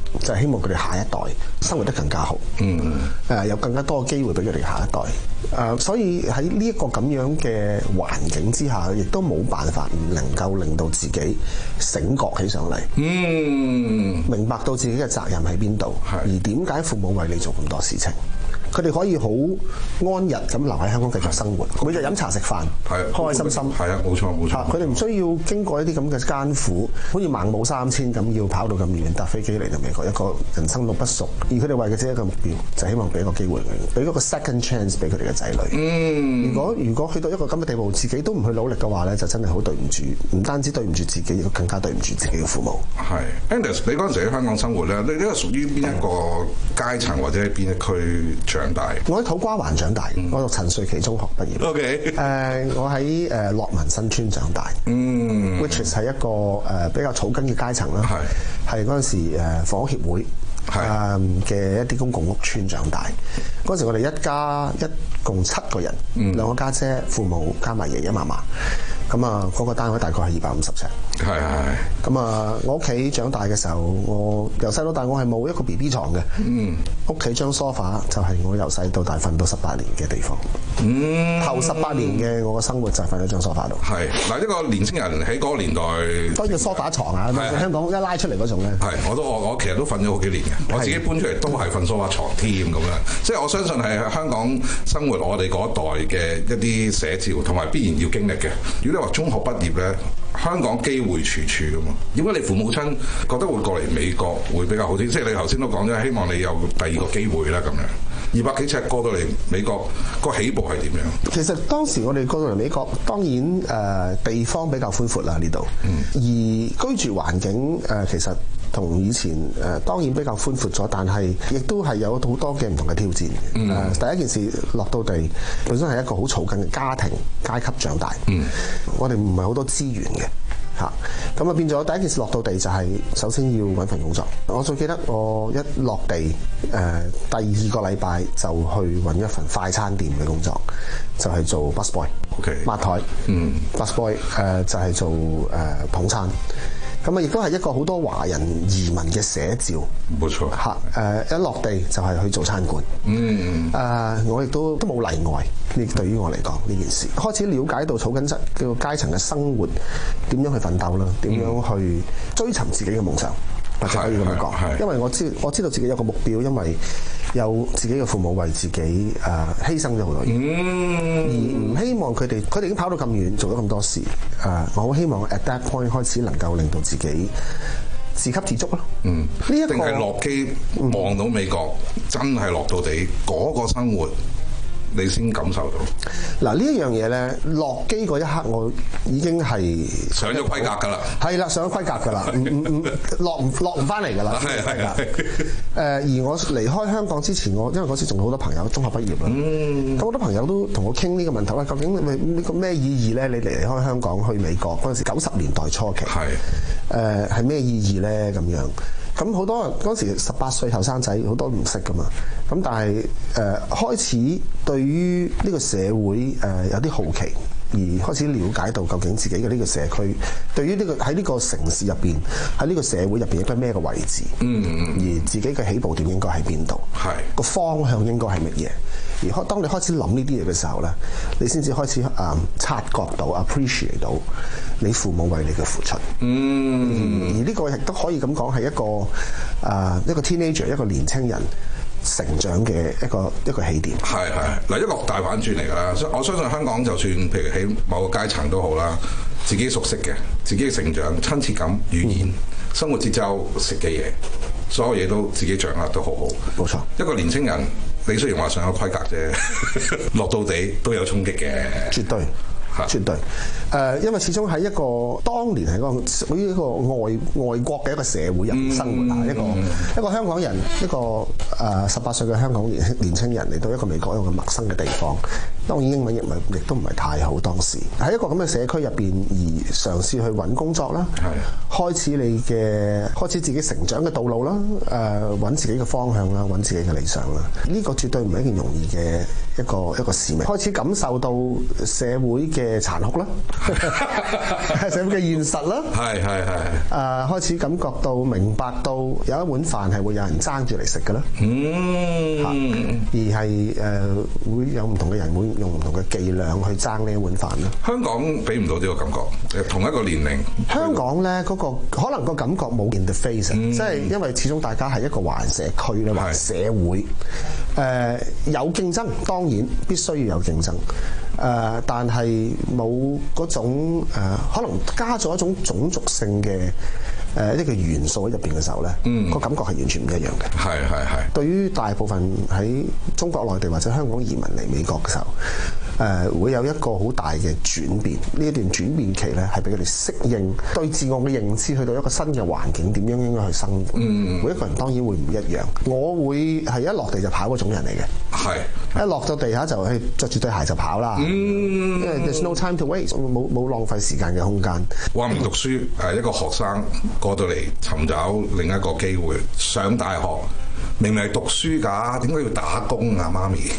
就係希望佢哋下一代生活得更加好，嗯，誒有更加多嘅機會俾佢哋下一代，誒所以喺呢一個咁樣嘅環境之下，亦都冇辦法唔能夠令到自己醒覺起上嚟，嗯，明白到自己嘅責任喺邊度，而點解父母為你做咁多事情。佢哋可以好安逸咁留喺香港繼續生活，每日飲茶食飯，開開心心。 係啊，冇錯冇錯。 佢哋唔需要經過一啲咁嘅艱苦，好似孟母三遷咁，要跑到咁遠搭飛機嚟到美國，一個人生路不熟。而佢哋為嘅只一個目標，就希望俾一個機會佢，俾一個 second chance 俾佢哋嘅仔女。嗯，如果如果去到一個咁嘅地步，自己都唔去努力嘅話咧，就真係好對唔住，唔單止對唔住自己，亦都更加對唔住自己嘅父母。 係 Anders，你嗰陣時喺香港生活咧，你呢個屬於邊一個階層或者係邊一區長大？ 我喺土瓜灣長大，我讀陳瑞祺中學畢業。 OK， 誒、呃，我喺誒樂民新村長大。嗯 ，which is 係一個誒、呃、比較草根嘅階層啦。係係嗰陣時誒房屋協會誒嘅一啲公共屋邨長大。嗰陣時我哋一家一共七個人，嗯、兩個家姐、姐、父母加埋爺爺嫲嫲。咁啊，嗰個單位大概係二百五十尺。係係。咁啊，我屋企長大嘅時候，我由細到大我係冇一個 B B 床嘅。嗯。屋企張梳化就係我由細到大瞓到十八年嘅地方。嗯。頭十八年嘅我嘅生活就係瞓喺張梳化度。係。嗱，一個年青人喺嗰個年代，當然梳化床啊，香港一拉出嚟嗰種咧。係，我都我我其實都瞓咗好幾年嘅。我自己搬出嚟都係瞓梳化床添咁樣。即係我相信係香港生活我哋嗰一代嘅一啲寫照，同埋必然要經歷嘅。如果你話中學畢業咧，香港機會處處㗎嘛。點解你父母親覺得會過嚟美國會比較好啲？即係你頭先都講咗，希望你有第二個機會啦咁樣。二百幾尺過到嚟美國，個起步係點樣？其實當時我哋過到嚟美國，當然誒、呃、地方比較寬闊啦呢度，嗯、而居住環境誒、呃、其實同以前誒、呃、當然比較寬闊咗，但係亦都係有好多嘅唔同嘅挑戰。誒、嗯呃、第一件事落到地本身係一個好草根嘅家庭階級長大，嗯、我哋唔係好多資源嘅。嚇，咁啊變咗第一件事落到地就係首先要揾份工作。我最記得我一落地誒、呃、第二個禮拜就去揾一份快餐店嘅工作，就係、是、做 bus boy，OK， 抹台，嗯 ，bus boy 誒、呃、就係、是、做誒、呃、捧餐。咁啊，亦都係一個好多華人移民嘅寫照。冇錯。嚇，誒一落地就係去做餐館。嗯。誒、呃，我亦都都冇例外。呢對於我嚟講呢件事，開始了解到草根質叫階層嘅生活點樣去奮鬥啦，點樣去追尋自己嘅夢想，或者可以咁樣講。因為我知我知道自己有個目標，因為有自己嘅父母為自己誒、呃、犧牲咗好多嘢，嗯、而唔希望佢哋佢哋已經跑到咁遠，做咗咁多事。誒、呃，我好希望 at that point 開始能夠令到自己自給自足咯。嗯，呢一個定係落機望到美國，嗯、真係落到地嗰、嗰個生活。你先感受到嗱呢一樣嘢咧，落機嗰一刻我已經係上咗規格㗎啦，係啦，上咗規格㗎啦，唔唔唔落唔落唔翻嚟㗎啦，係係係。誒而我離開香港之前，我因為嗰時仲好多朋友中學畢業啦，咁好多朋友都同我傾呢個問題，喂，究竟你呢個咩意義咧？你離開香港去美國嗰陣時，九十年代初期，係誒係咩意義咧？咁樣。咁好多嗰時十八歲後生仔好多唔識噶嘛，咁但係誒、呃、開始對於呢個社會誒、呃、有啲好奇，而開始了解到究竟自己嘅呢個社區對於呢、這個喺呢個城市入邊喺呢個社會入邊應該咩嘅位置，嗯，而自己嘅起步點應該喺邊度，係個方向應該係乜嘢？而開當你開始諗呢啲嘢嘅時候咧，你先至開始誒、呃、察覺到 appreciate 到你父母為你嘅付出。嗯，而呢個亦都可以咁講係一個誒、呃、一個 teenager 一個年青人成長嘅一個一個起點。係係嗱，一個大反轉嚟㗎啦。我相信香港就算譬如喺某個階層都好啦，自己熟悉嘅自己嘅成長、親切感、語言、嗯、生活節奏、食嘅嘢，所有嘢都自己掌握得好好。冇錯，一個年青人。你雖然話上有規格啫，落到地都有衝擊嘅，絕對，絕對。誒、呃，因為始終喺一個當年係一個屬於一個外外國嘅一個社會入面生活啊、嗯，一個、嗯、一個香港人，一個誒十八歲嘅香港年年青人嚟到一個美國一個陌生嘅地方， 當然英文亦唔係亦都唔係太好。當時喺一個咁嘅社區入邊而嘗試去揾工作啦，開始你嘅開始自己成長嘅道路啦，誒揾自己嘅方向啦，揾自己嘅理想啦。呢個絕對唔係一件容易嘅一個一個使命。開始感受到社會嘅殘酷啦，社會嘅現實啦，係係係誒開始感覺到明白到有一碗飯係會有人爭住嚟食嘅啦，嗯，而係誒、呃、會有唔同嘅人會用唔同嘅伎倆去爭呢一碗飯啦。 香港俾唔到呢個感覺，同一個年齡， 香港咧嗰、那個可能個感覺冇 in the face，即係、嗯、因為始終大家係一個華人社區啦，華人社會誒、呃、有競爭，當然必須要有競爭。誒、呃，但係冇嗰種、呃、可能加咗一種種族性嘅誒一個元素喺入邊嘅時候咧，嗯，個感覺係完全唔一樣嘅。係係係。對於大部分喺中國內地或者香港移民嚟美國嘅時候，誒、呃、會有一個好大嘅轉變。呢一段轉變期咧，係俾佢哋適應對自我嘅認知，去到一個新嘅環境，點樣應該去生活。嗯，每一個人當然會唔一樣。我會係一落地就跑嗰種人嚟嘅。係。一落到地下就係著住對鞋就跑啦。嗯，因為 there's no time to waste，冇冇浪費時間嘅空間。 話明讀書係一個學生過到嚟尋找另一個機會上大學，明明係讀書㗎，點解要打工啊？媽咪，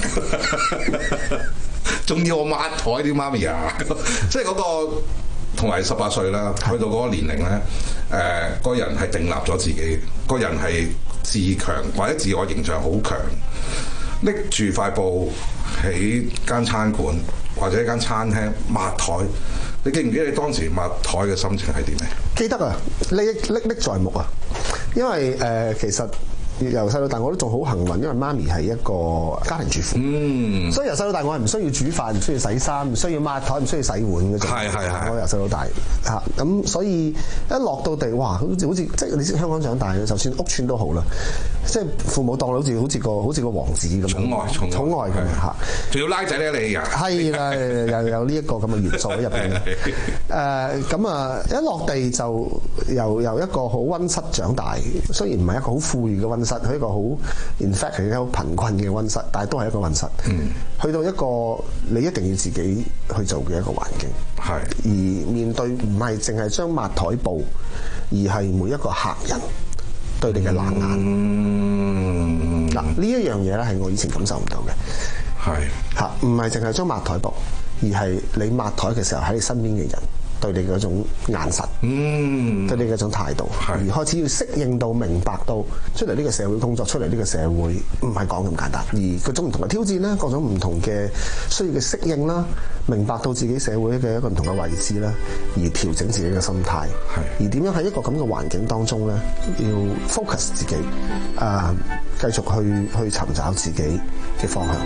仲要我抹台啲媽咪啊！即係嗰個同埋十八歲啦，去到嗰個年齡咧，誒、呃，個人係定立咗自己，個人係自強或者自我形象好強。拎住塊布喺間餐館或者間餐廳抹台，你記唔記得你當時抹台嘅心情係點咧？ 記得啊，歷歷歷在目啊，因為誒、呃、其實。由細到大我都仲好幸運，因為媽咪係一個家庭主婦，嗯，所以由細到大我係唔需要煮飯，唔需要洗衫，唔需要抹台，唔需要洗碗嗰種。係係係。我由細到大嚇，咁所以一落到地，哇！好似好似即係你知香港長大嘅，就算屋邨都好啦，即係父母當你好似好似個好似個王子咁，寵愛寵寵愛咁嚇， 仲要拉仔咧你啊！係啦， 又有呢一個咁嘅元素喺入邊。誒咁啊，一落地就由由一個好溫室長大，雖然唔係一個好富裕嘅溫室。係一個好 in fact 係一個好貧困嘅溫室，但係都係一個溫室。嗯，去到一個你一定要自己去做嘅一個環境。係，而面對唔係淨係張抹台布，而係每一個客人對你嘅冷眼。嗯，嗱呢一樣嘢咧係我以前感受唔到嘅。係嚇，唔係淨係張抹台布，而係你抹台嘅時候喺你身邊嘅人。對你嗰種眼神，嗯，對你嗰種態度，而開始要適應到、明白到出嚟呢個社會工作，出嚟呢個社會唔係講咁簡單，而各種唔同嘅挑戰啦，各種唔同嘅需要嘅適應啦，明白到自己社會嘅一個唔同嘅位置啦，而調整自己嘅心態，而點樣喺一個咁嘅環境當中咧，要 focus 自己，啊、呃，繼續去去尋找自己嘅方向。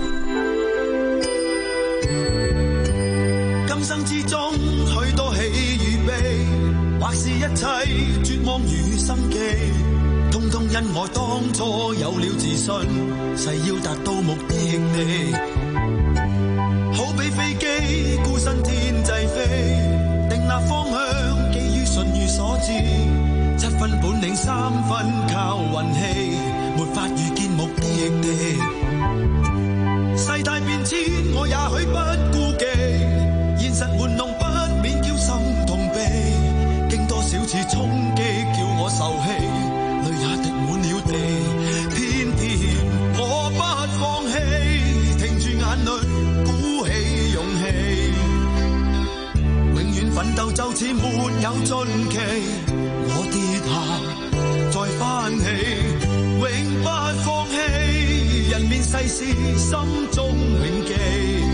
今生之中許多喜與悲，或是一切絕望與生機，通通因我當初有了自信，誓要達到目的地。好比飛機孤身天際飛，定立方向，基於順遇所致，七分本領三分靠運氣，沒法預見目的地。世態變遷我也許不顧忌，現實玩弄不免叫心痛悲，經多少次衝擊叫我受氣，淚也滴滿了地，偏偏我不放棄，停住眼淚鼓起勇氣，永遠奮鬥就似沒有盡期，我跌下再翻起，永不放棄，人面世事心中銘記，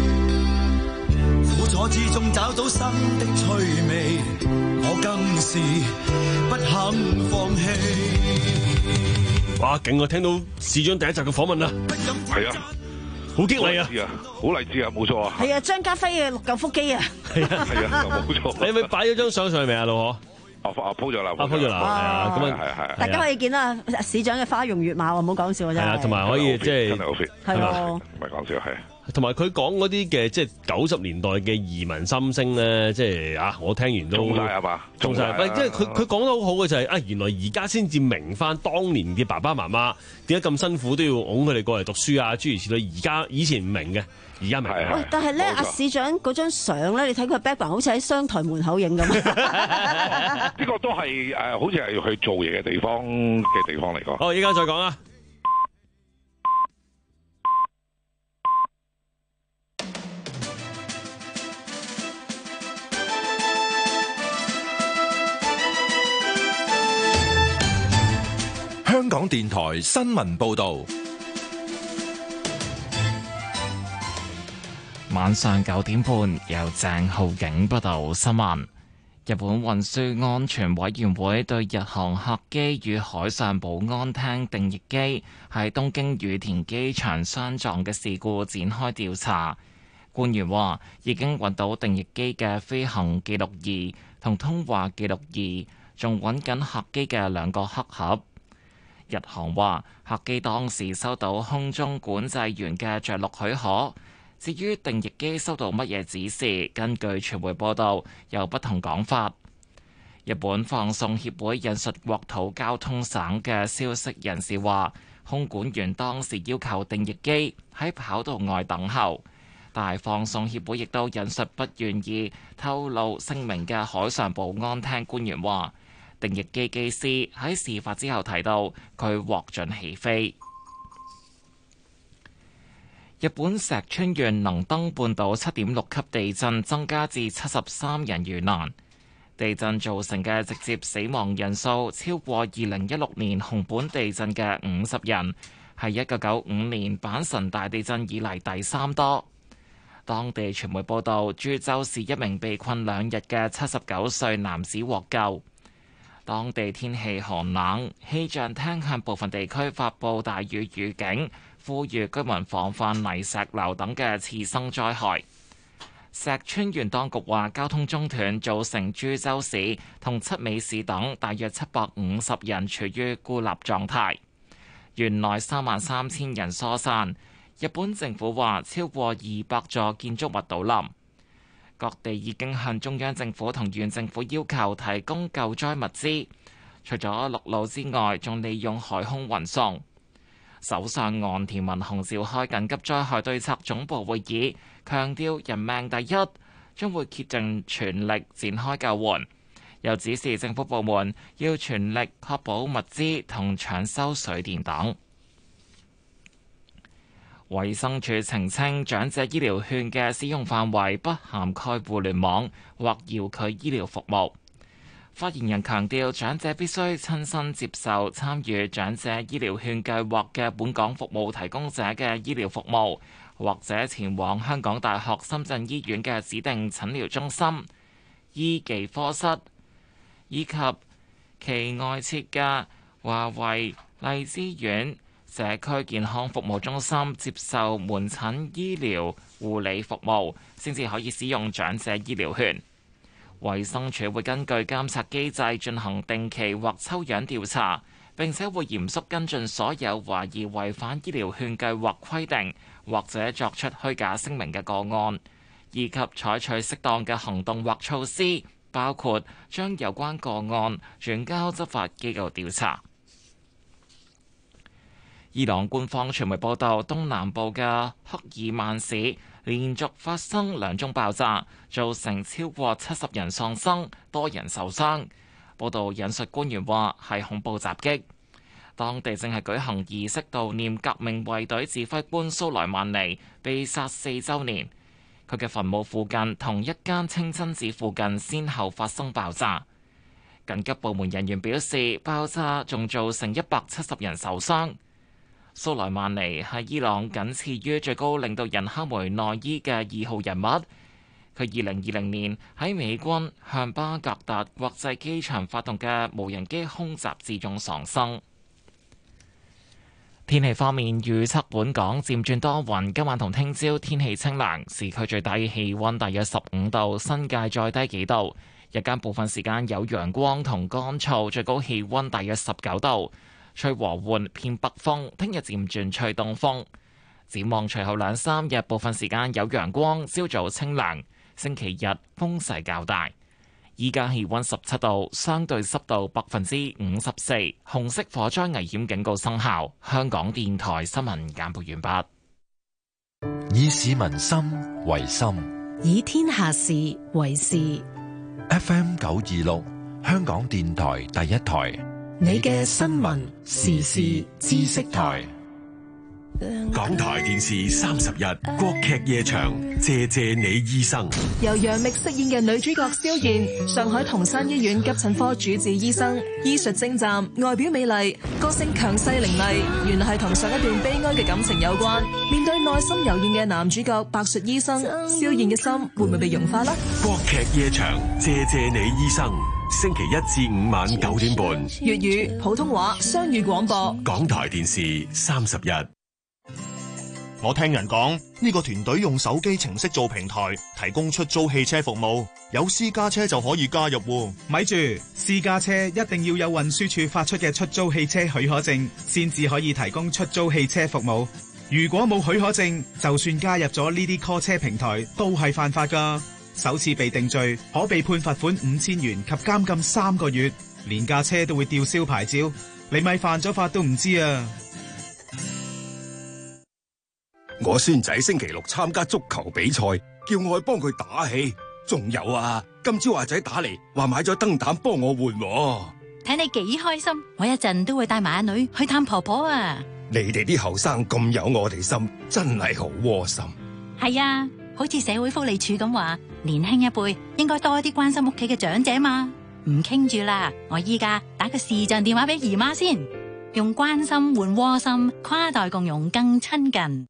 苦楚之中找到新的趣味，我更是不肯放棄。 哇，勁啊！聽到市長第一集嘅訪問啦， 係啊， 好激勵啊， 好勵志啊，冇錯啊。 係啊，張家輝嘅六嚿腹肌啊， 係啊， 係啊，冇錯。 你係咪擺咗張相上去未啊，老何？ 啊啊鋪咗啦， 啊鋪咗啦，係啊，咁啊， 係係。 大家可以見啦，市長嘅花容月貌啊，唔好講笑啊，真係。 係啊，同埋可以即係， 真係好 fit， 係咯， 唔係講笑係。 同埋佢講嗰啲嘅即係九十年代嘅移民心聲咧，即係啊，我聽完都中晒係嘛？ 中晒，喂，即係佢佢講得好好嘅就係、是、啊，原來而家先至明翻當年嘅爸爸媽媽點解咁辛苦都要擁佢哋過嚟讀書啊，諸如此類。而家以前唔明嘅，而家明。 喂，但係咧，阿市長嗰張相咧，你睇佢 background 好似喺商台門口影咁。 呢個都係誒，好似係去做嘢嘅地方嘅地方嚟講。 好，依家再講啊。 香港電台新聞報道， 晚上九點半由鄭浩景報道新聞。日本運輸安全委員會對日航客機與海上保安廳定翼機喺東京羽田機場相撞嘅事故展開調查。官員話已經揾到定翼機嘅飛行記錄儀同通話記錄儀，仲揾緊客機嘅兩個黑盒。日航話客機當時收到空中管制員嘅着陸許可，至於定翼機收到乜嘢指示，根據傳媒報道有不同講法。日本放送協會引述國土交通省嘅消息人士話，空管員當時要求定翼機喺跑道外等候，但係放送協會亦都引述不願意透露姓名嘅海上保安廳官員話，定翼機機師喺事發之後提到，佢獲准起飛。日本石川縣能登半島七點六級地震增加至七十三人遇難，地震造成嘅直接死亡人數超過二零一六年熊本地震嘅五十人，係一九九五年阪神大地震以嚟第三多。當地傳媒報道，珠洲市一名被困兩日嘅七十九歲男子獲救。當地天氣寒冷，氣象廳向部分地區發布大雨預警，呼籲居民防範泥石流等嘅次生災害。石川縣當局話，交通中斷造成珠洲市同七尾市等大約七百五十人處於孤立狀態，縣內三萬三千人疏散。日本政府話，超過二百座建築物倒冧。各地已經向中央政府同縣政府要求提供救災物資，除咗陸路之外，仲利用海空運送。首相岸田文雄召開緊急災害對策總部會議，強調人命第一，將會竭盡全力展開救援。又指示政府部門要全力確保物資同搶修水電等。衛生署澄清，長者醫療券嘅使用範圍不涵蓋互聯網或遙距醫療服務。發言人強調，長者必須親身接受參與長者醫療券計劃嘅本港服務提供者嘅醫療服務，或者前往香港大學深圳醫院嘅指定診療中心、醫技科室，以及其外設嘅華為荔枝苑社區健康服務中心接受門診醫療護理服務，先至可以使用長者醫療券。衛生署會根據監察機制進行定期或抽樣調查，並且會嚴肅跟進所有懷疑違反醫療券計劃規定或者作出虛假聲明嘅個案，以及採取適當嘅行動或措施，包括將有關個案轉交執法機構調查。伊朗官方傳媒報道，東南部嘅克爾曼市連續發生兩宗爆炸，造成超過七十人喪生，多人受傷。報道引述官員話係恐怖襲擊。當地正係舉行儀式悼念革命衛隊指揮官蘇萊曼尼被殺四週年。佢嘅墳墓附近同一間清真寺附近先後發生爆炸。緊急部門人員表示，爆炸仲造成一百七十人受傷。蘇萊曼尼係伊朗僅次於最高領導人哈梅內伊嘅二號人物。佢二零二零年喺美軍向巴格達國際機場發動嘅無人機空襲之中喪生。天氣方面預測，本港漸轉多雲，今晚同聽朝天氣清涼，市區最低氣溫大約十五度，新界再低幾度。日間部分時間有陽光同乾燥，最高氣溫大約十九度。吹和緩偏北風，聽日漸轉吹東風。 展望隨後兩三日部分時間有陽光，朝早清涼。星期日風勢較大。依家氣溫十七度，相對濕度百分之五十四，紅色火災危險警告生效。香港電台新聞簡報完畢。 以市民心為心， 以天下事為事。 F M 九二六，香港電台第一台， 你嘅新聞時事知識台。 港台電視三十日國劇夜場，謝謝你醫生。 由楊冪飾演嘅女主角蕭燕，上海同山醫院急診科主治醫生，醫術精湛，外表美麗，個性強勢凌厲，原來係同上一段悲哀嘅感情有關。面對內心柔軟嘅男主角白術醫生，蕭燕嘅心會唔會被融化呢？ 國劇夜場，謝謝你醫生。星期一至五晚九點半， 粵語、普通話雙語廣播。 港台電視三十日。 我聽人講，呢個團隊用手機程式做平台，提供出租汽車服務，有私家車就可以加入。 咪住，私家車一定要有運輸署發出嘅出租汽車許可證，先至可以提供出租汽車服務。如果冇許可證，就算加入咗呢啲 call 車平台，都係犯法㗎。首次被定罪，可被判罰款五千元及監禁三個月，連架車都會吊銷牌照。你咪犯咗法都唔知啊！ 我孫仔星期六參加足球比賽，叫我去幫佢打氣。仲有啊，今朝阿仔打嚟話買咗燈膽幫我換喎。 睇你幾開心，我一陣都會帶埋阿女去探婆婆啊！ 你哋啲後生咁有我哋心，真係好窩心。 係啊，好似社會福利署咁話，年輕一輩應該多啲關心屋企嘅長者嘛。唔傾住啦，我依家打個視像電話俾姨媽先，用關心換窩心，跨代共融更親近。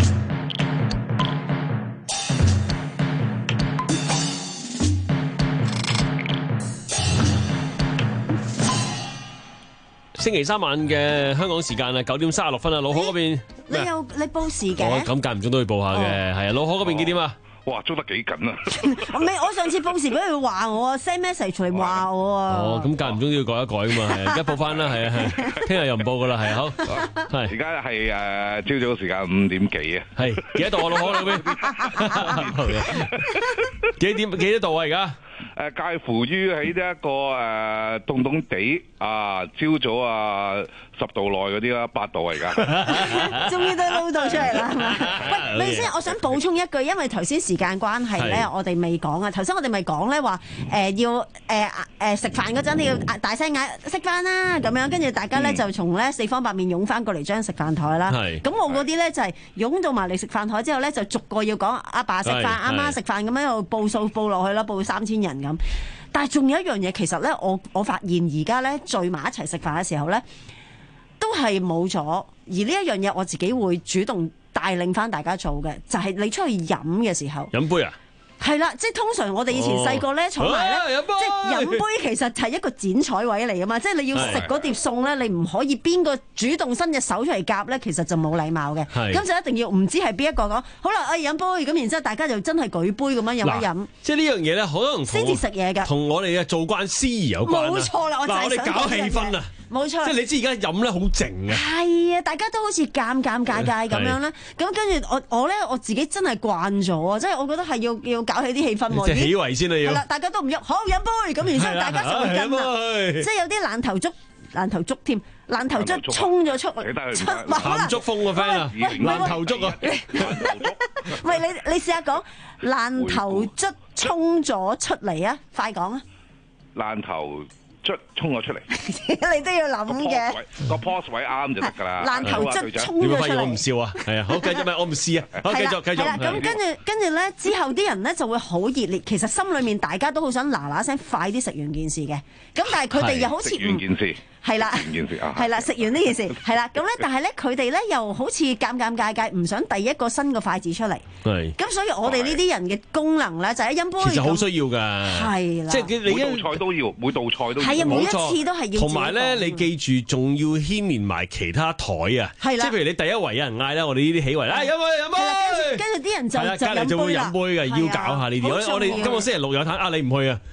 星期三晚嘅香港時間啊，九點三十六分啊，老何嗰邊你有你報時嘅？ 我咁間唔中都要報下嘅，係啊，老何嗰邊幾點啊？ 哇，捉得幾緊啊！ 唔係，我上次報時俾佢話我 send message 嚟話我啊。 哦，咁間唔中都要改一改噶嘛，係而家報翻啦，係啊係，聽日又唔報噶啦，係好。係而家係誒朝早時間五點幾啊？ 係幾多度啊？老何嗰邊？幾點幾多度啊？而家？ 誒介乎於喺呢一個誒凍凍地啊，朝早啊十度內嗰啲啦，八度啊而家。 終於都撈到出嚟啦，係嘛？喂，咪先，我想補充一句，因為頭先時間關係咧，我哋未講啊。頭先我哋咪講咧話誒要誒誒食飯嗰陣你要大聲嗌食飯啦咁樣，跟住大家咧就從咧四方八面湧翻過嚟張食飯台啦。咁我嗰啲咧就係湧到埋嚟食飯台之後咧，就逐個要講阿爸食飯、阿媽食飯咁樣喺度報數報落去啦，報三千人咁。但係仲有一樣嘢，其實咧，我我發現而家咧聚埋一齊食飯嘅時候咧，都係冇咗。而呢一樣嘢，我自己會主動帶領翻大家做嘅，就係、是、你出去飲嘅時候， 飲杯啊！ 係啦，即係通常我哋以前細個咧坐埋咧，即係飲杯其實係一個剪彩位嚟噶嘛，即係你要食嗰碟餸咧，你唔可以邊個主動伸隻手出嚟夾咧，其實就冇禮貌嘅。咁就一定要唔知係邊一個講，好啦，誒飲杯，咁然之後大家就真係舉杯咁樣飲一飲。即係呢樣嘢咧，可能先至食嘢㗎，同我哋嘅做慣司儀有關。冇錯啦，我就係想講。嗱，我哋搞氣氛啊！冇錯，即係你知而家飲咧好靜啊！係啊，大家都好似尷尷尬尬咁樣咧。咁跟住我我咧我自己真係慣咗啊！即係我覺得係要要搞起啲氣氛喎。即係起圍先啦要。係啦，大家都唔喐，好飲杯咁，然之後大家就會跟啦。即係有啲爛頭粥、爛頭粥添，爛頭粥衝咗出嚟，出鹹粥風個 friend 啊！爛頭粥啊！喂，你你試下講爛頭粥衝咗出嚟啊！快講啊！爛頭捽衝咗出嚟，你都要諗嘅。個 pose 位啱就得㗎啦。爛頭捽衝咗出嚟，我唔笑啊。係啊，好繼續咪，我唔試啊。好繼續繼續。係啦，咁跟住跟住咧，之後啲人咧就會好熱烈。其實心裏面大家都好想嗱嗱聲快啲食完件事嘅。咁但係佢哋又好似唔食完件事。係啦，係啦，食完呢件事係啦，咁咧，但係咧，佢哋咧又好似尷尷尬尬，唔想第一個伸個筷子出嚟。係。咁所以我哋呢啲人嘅功能咧，就係飲杯。其實好需要㗎。係啦。即係你每道菜都要，每道菜都要。係啊，每一次都係要。同埋咧，你記住，仲要牽連埋其他台啊。係啦。即係譬如你第一圍有人嗌啦，我哋呢啲起圍啦，飲杯飲杯。係啦，跟住跟住啲人就就飲杯啦。就會飲杯嘅，要搞下呢啲。我我哋今個星期六有睇啊，你唔去啊？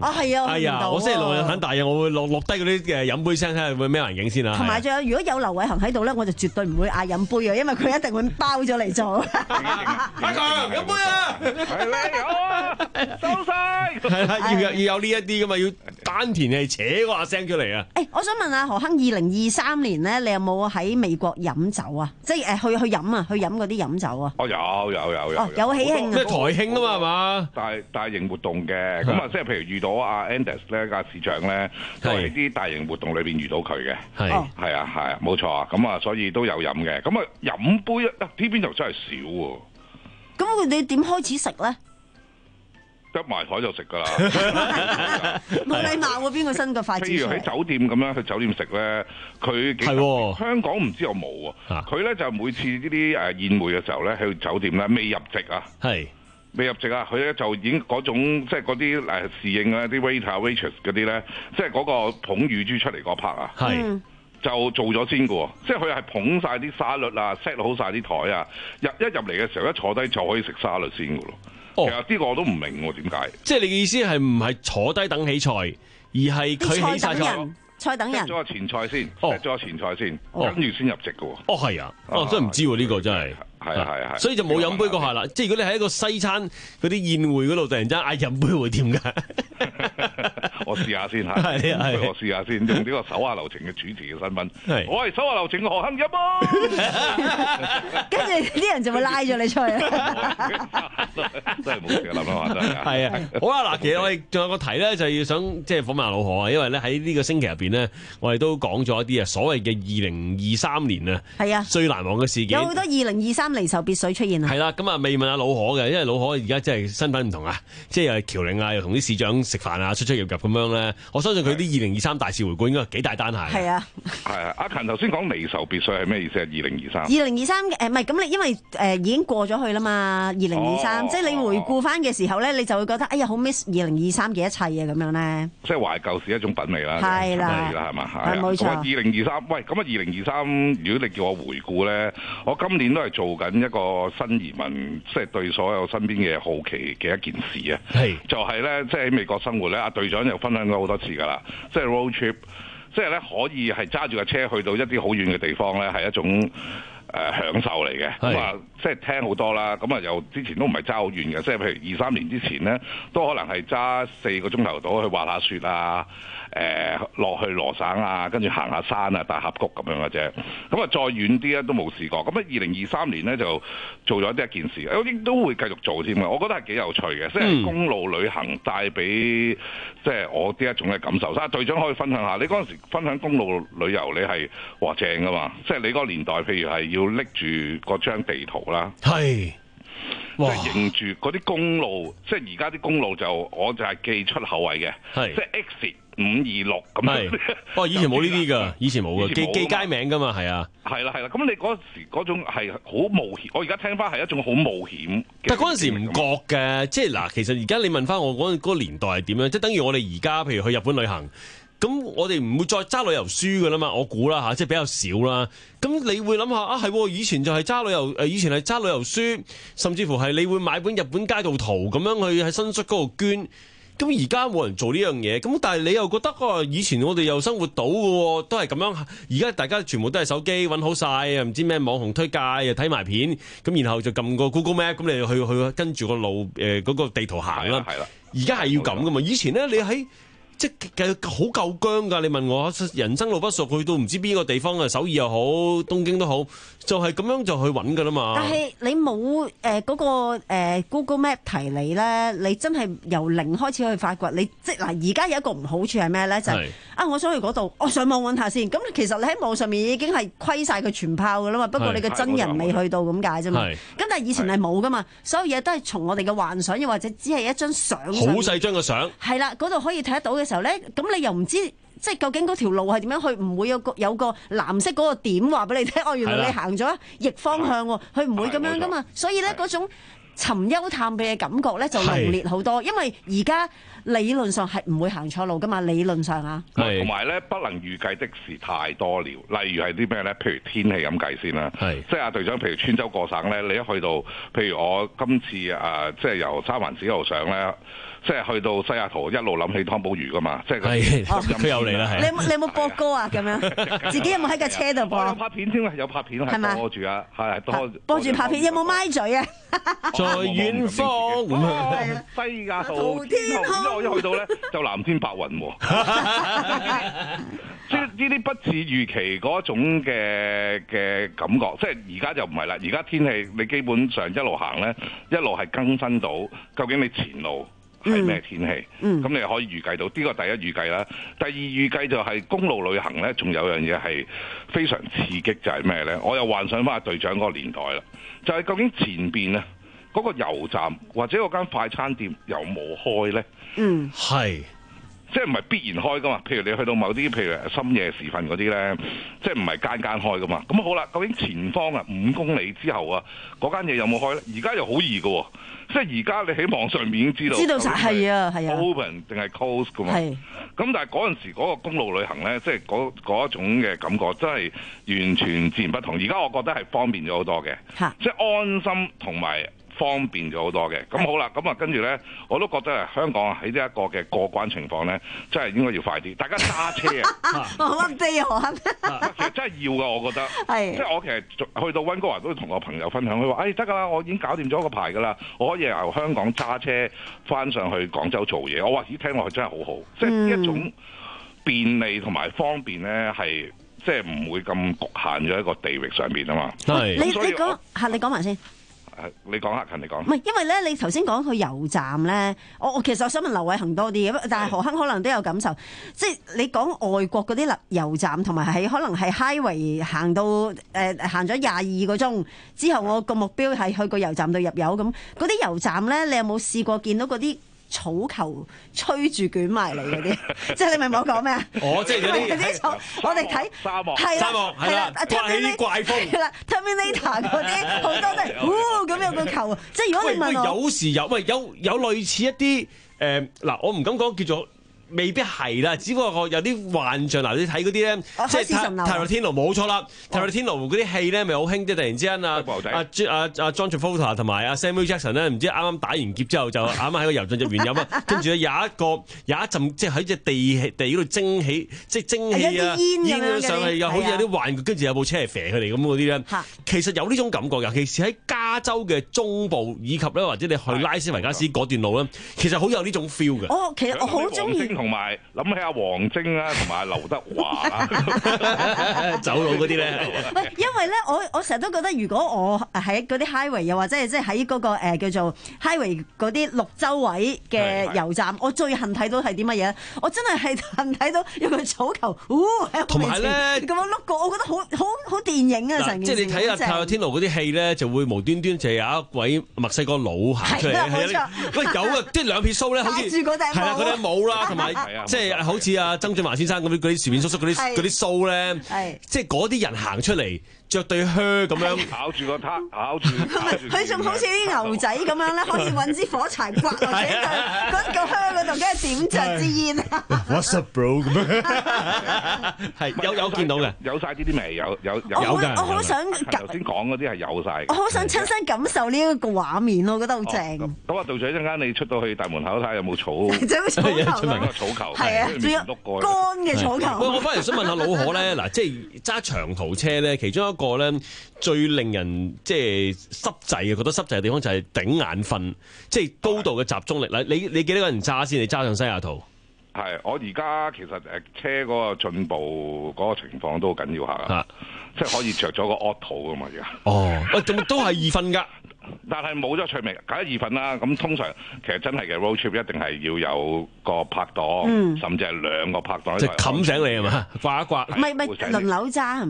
啊係啊， 係啊，我星期六日肯大嘢，我會落落低嗰啲嘅飲杯聲，睇下會咩環境先啊。 同埋仲有，如果有劉偉恒喺度咧，我就絕對唔會嗌飲杯啊，因為佢一定會包咗嚟做。 阿強飲杯啊！ 係你有啊，收晒。 係啦，要有要有呢一啲噶嘛，要丹田係扯嗰下聲出嚟啊！ 誒，我想問下何亨，二零二三年咧，你有冇喺美國飲酒啊？即係誒去去飲啊，去飲嗰啲飲酒啊？ 哦，有有有有。 哦，有喜慶啊！ 咩台慶啊嘛，係嘛？ 大大型活動嘅，咁啊，即係譬如遇到阿 Andes 咧，個市長咧，都係喺啲大型活動裏邊遇到佢嘅。 係係啊係啊，冇錯啊。咁啊，所以都有飲嘅。咁啊，飲杯啊，呢邊就真係少喎。 咁佢哋點開始食咧？ 得埋台就食㗎啦， 冇禮貌喎！邊個伸個筷子出嚟？ 譬如喺酒店咁樣去酒店食咧，佢幾特別香港唔知有冇喎。佢咧就每次呢啲誒宴會嘅時候咧，去酒店咧未入席啊， 係未入席啊，佢咧就已經嗰種即係嗰啲誒侍應啊、啲 waiter、waitress 嗰啲咧，即係嗰個捧乳豬出嚟嗰 part 啊， 係就做咗先㗎喎，即係佢係捧晒啲沙律啊 set 好晒啲台啊，入一入嚟嘅時候一坐低就可以食沙律先㗎咯。 哦、 其實呢個我都唔明喎，點解？ 即係你嘅意思係唔係坐低等起菜，而係佢起晒菜， 菜等人， 咗個前菜先， 哦， 咗個前菜先， 哦、 跟住先入席嘅喎。 哦，係啊，哦，真係唔知喎，呢、這個真係。 係啊係啊， 所以就冇飲杯嗰下啦。即係如果你喺一個西餐嗰啲宴會嗰度，突然之間嗌飲杯會點㗎？ 我試下先嚇， 係係我試下先，用呢個手下留情嘅主持嘅身份， 係我係手下留情嘅何亨飲啊！ 跟住啲人就會拉咗你出去啊！ 真係冇事諗諗下真係。 係啊，好啦，嗱，其實我哋仲有個題咧，就要想即係訪問下老何啊，因為咧喺呢個星期入邊咧，我哋都講咗一啲啊所謂嘅二零二三年啊， 係啊， 最難忘嘅事件。 有好多二零二三離愁別緒出現啊！ 係啦，咁啊未問下老何嘅，因為老何而家真係身份唔同啊，即係又係僑領啊，又同啲市長食飯啊，出出入入咁樣咧。我相信佢啲二零二三大事回顧應該幾大單下。 係啊， 係啊，阿勤頭先講離愁別緒係咩意思啊？二零二三， 二零二三誒唔係咁你因為誒、呃、已經過咗去啦嘛，二零二三，即係你回顧翻嘅時候咧，你就會覺得哎呀好 miss 二零二三嘅一切啊咁樣咧。 即係懷舊是一種品味啦， 係啦， 係嘛， 係冇錯。 二零二三，喂，咁啊二零二三，如果你叫我回顧咧，我今年都係做緊一個新移民，即係對所有身邊嘅好奇嘅一件事啊。 係就係咧，即係喺美國生活咧，阿隊長又分享咗好多次㗎啦，即係 road trip，即係咧可以係揸住架車去到一啲好遠嘅地方咧，係一種。誒、呃、享受嚟嘅，咁啊，即係聽好多啦，咁啊，又之前都唔係揸好遠嘅，即係譬如二三年之前咧，都可能係揸四個鐘頭到去滑下雪啊，誒、呃、落去羅省啊，跟住行下山啊，大峽谷咁樣嘅啫，咁啊再遠啲咧都冇試過，咁啊二零二三年咧就做咗一件事，有啲都會繼續做添嘅，我覺得係幾有趣嘅，即係公路旅行帶俾即係我呢一種嘅感受。所以隊長可以分享下，你嗰陣時分享公路旅遊，你係話正㗎嘛？即係你嗰個年代，譬如係要。要拎住嗰張地圖啦， 係， 即係認住嗰啲公路，即係而家啲公路就我就係記出口位嘅， 係， 即係 X 五二六咁樣。 哦，以前冇呢啲㗎，以前冇㗎，記記街名㗎嘛，係啊。 係啦係啦，咁你嗰時嗰種係好冒險，我而家聽翻係一種好冒險。 但係嗰陣時唔覺嘅，即係嗱，其實而家你問翻我嗰嗰個年代係點樣，即係等於我哋而家譬如去日本旅行。咁我哋唔會再揸旅遊書㗎啦嘛，我估啦嚇，即係比較少啦。咁你會諗下啊，係以前就係揸旅遊誒，以前係揸旅遊書，甚至乎係你會買本日本街道圖咁樣去喺新宿嗰度捐。咁而家冇人做呢樣嘢，咁但係你又覺得啊，以前我哋又生活到嘅喎，都係咁樣。而家大家全部都係手機揾好晒，又唔知咩網紅推介，又睇埋片，咁然後就撳個 Google Map，咁你就去去跟住個路誒嗰個地圖行啦。係啦，而家係要咁噶嘛？以前咧，你喺即係好夠僵㗎！你問我人生路不熟，去到唔知邊個地方啊，首爾又好，東京都好，就係、是、咁樣就去揾㗎啦嘛。 但係你冇誒嗰個、呃、Google Map 提你咧，你真係由零開始去發掘。你即嗱，而家有一個唔好處係咩咧？就係、是、啊，我想去嗰度，我上網揾下先。咁其實你喺網上面已經係窺晒佢全炮㗎啦嘛。不過你個真人未去到咁解啫嘛。咁但係以前係冇㗎嘛，所有嘢都係從我哋嘅幻想，又或者只係一張相。好細張嘅相。係啦，嗰度可以睇得到嘅時候咧，咁你又唔知即係究竟嗰條路係點樣去，唔會有個有個藍色嗰個點話俾你聽。哦，原來你行咗逆方向喎，佢唔會咁樣噶嘛。所以咧嗰種尋幽探秘嘅感覺咧就濃烈好多，因為而家理論上係唔會行錯路噶嘛，理論上啊， 同埋咧不能預計的事太多了，例如係啲咩咧？譬如天氣咁計先啦，即係阿隊長，譬如穿州過省咧，你一去到，譬如我今次誒、呃，即係由三藩市一路上咧。即係去到西雅圖一路諗起湯寶如噶嘛，即係佢佢又嚟啦，係。 你有冇你有冇播歌啊？咁樣自己有冇喺架車度播？ 有拍片添啊，有拍片係播住啊，係多播住拍片，有冇咪嘴啊？ 在遠方咁樣。西雅圖天空，咁我一去到咧就藍天白雲喎。即係呢啲不似預期嗰種嘅嘅感覺，即係而家就唔係啦。而家天氣你基本上一路行咧，一路係更新到究竟你前路係咩天氣？咁、嗯、你可以預計到呢、呢個第一預計啦。第二預計就係公路旅行咧，仲有樣嘢係非常刺激，就係咩咧？我又幻想翻阿隊長嗰個年代啦，就係、是、究竟前邊咧嗰個油站或者嗰間快餐店有冇開咧？ 嗯， 係。 即係唔係必然開噶嘛？譬如你去到某啲，譬如深夜時分嗰啲咧，即係唔係間間開噶嘛？咁好啦，究竟前方啊五公里之後啊嗰間嘢有冇開咧？而家又好易嘅喎，即係而家你喺網上面已經知道， 知道晒係啊係啊 ，open 定係 close 噶嘛？係。咁但係嗰陣時嗰個公路旅行咧，即係嗰嗰一種嘅感覺，真係完全自然不同。而家我覺得係方便咗好多嘅，即係安心同埋。方便咗好多嘅，咁好啦，咁啊跟住咧，我都覺得香港喺呢一個嘅過關情況咧，真係應該要快啲。大家揸車啊， 我唔知啊， 其實真係要噶，我覺得。係。即係我其實去到溫哥華都同我朋友分享，佢話：，誒得㗎啦，我已經搞掂咗個牌㗎啦，我可以由香港揸車翻上去廣州做嘢。我話咦，聽落去真係好好，即係呢一種便利同埋方便咧，係即係唔會咁局限咗一個地域上面啊嘛。 係。你你講係你講埋先。 你講下，勤你講。 唔係，因為咧，你頭先講去油站咧，我我其實我想問劉偉恒多啲嘅，但係何鏗可能都有感受，即係你講外國嗰啲油站，同埋喺可能係 highway 行到誒、呃、行咗廿二個鐘之後，我個目標係去個油站度入油咁，嗰啲油站咧，你有冇試過見到嗰啲草球吹住捲埋嚟嗰啲？即係你明我講咩啊？ 哦，即係嗰啲草，我哋睇沙漠， 係啦，係啦， 刮起啲怪風， 係啦 ，Terminator 嗰啲好多都係，呼咁有個球，即係如果你問我， 有時有，喂有有類似一啲誒嗱，我唔敢講叫做。未必係啦，只不過我有啲幻象。嗱，你睇嗰啲咧，即係泰勒天奴冇錯啦。泰勒天奴嗰啲戲咧，咪好興，即係突然之間啊啊啊啊 John Travolta 同埋阿 Samuel Jackson 咧，唔知啱啱打完劫之後就啱啱喺個油站入面飲啊，跟住咧有一個有一陣即係喺隻地地嗰度蒸起，即係蒸汽啊煙咁上去，又好似有啲幻覺，跟住有部車係射佢哋咁嗰啲咧。其實有呢種感覺，尤其是喺加州嘅中部，以及咧或者你去拉斯維加斯嗰段路咧，其實好有呢種 feel 嘅。 哦，其實我好中意。 同埋諗起阿王晶啦，同埋阿劉德華啦， 走佬嗰啲咧。 喂，因為咧，我我成日都覺得，如果我喺嗰啲 highway，又或者係即係喺嗰個誒、呃、叫做 highway 嗰啲綠洲位嘅油站，我最恨睇到係啲乜嘢？我真係係恨睇到有個草球，同埋咧咁樣碌過，我覺得好好好電影啊！成件事。即係你睇下泰勒天奴嗰啲戲咧，就會無端端就有一位墨西哥佬行出嚟，係啊，喂有啊，啲兩撇鬚咧，好似係啦，嗰頂帽啦，同埋。即係好似阿曾俊華先生咁啲嗰啲薯片叔叔嗰啲嗰啲鬚咧，即係嗰啲人行出嚟着對靴咁樣， 咬住個撻，咬住。 佢仲好似啲牛仔咁樣咧，可以揾支火柴刮落去嗰個靴嗰度，跟住點着支煙。 What's up, bro？ 咁樣係有有見到嘅， 有晒呢啲味，有有有有㗎。我好想頭先講嗰啲係有晒。 我好想親身感受呢一個畫面，我覺得好正。 咁啊，道長一陣間你出到去大門口睇下有冇草， 即係草球， 草球係啊，仲有乾嘅草球。 喂，我反而想問下老可咧，嗱，即係揸長途車咧，其中一個咧最令人即係濕滯嘅，覺得濕滯嘅地方就係頂眼瞓，即係高度嘅集中力。嗱，你你幾多個人揸先？你揸上西雅圖？ 係，我而家其實誒車嗰個進步嗰個情況都好緊要下啊，即係可以着咗個 auto 㗎嘛而家。哦，喂，都都係易瞓㗎。但係冇咗趣味，梗係易瞓啦。咁通常其實真係嘅 road trip 一定係要有個拍檔，嗯、甚至係兩個拍檔。 即係冚醒你係嘛？掛一掛。 唔係唔係輪流揸係嘛？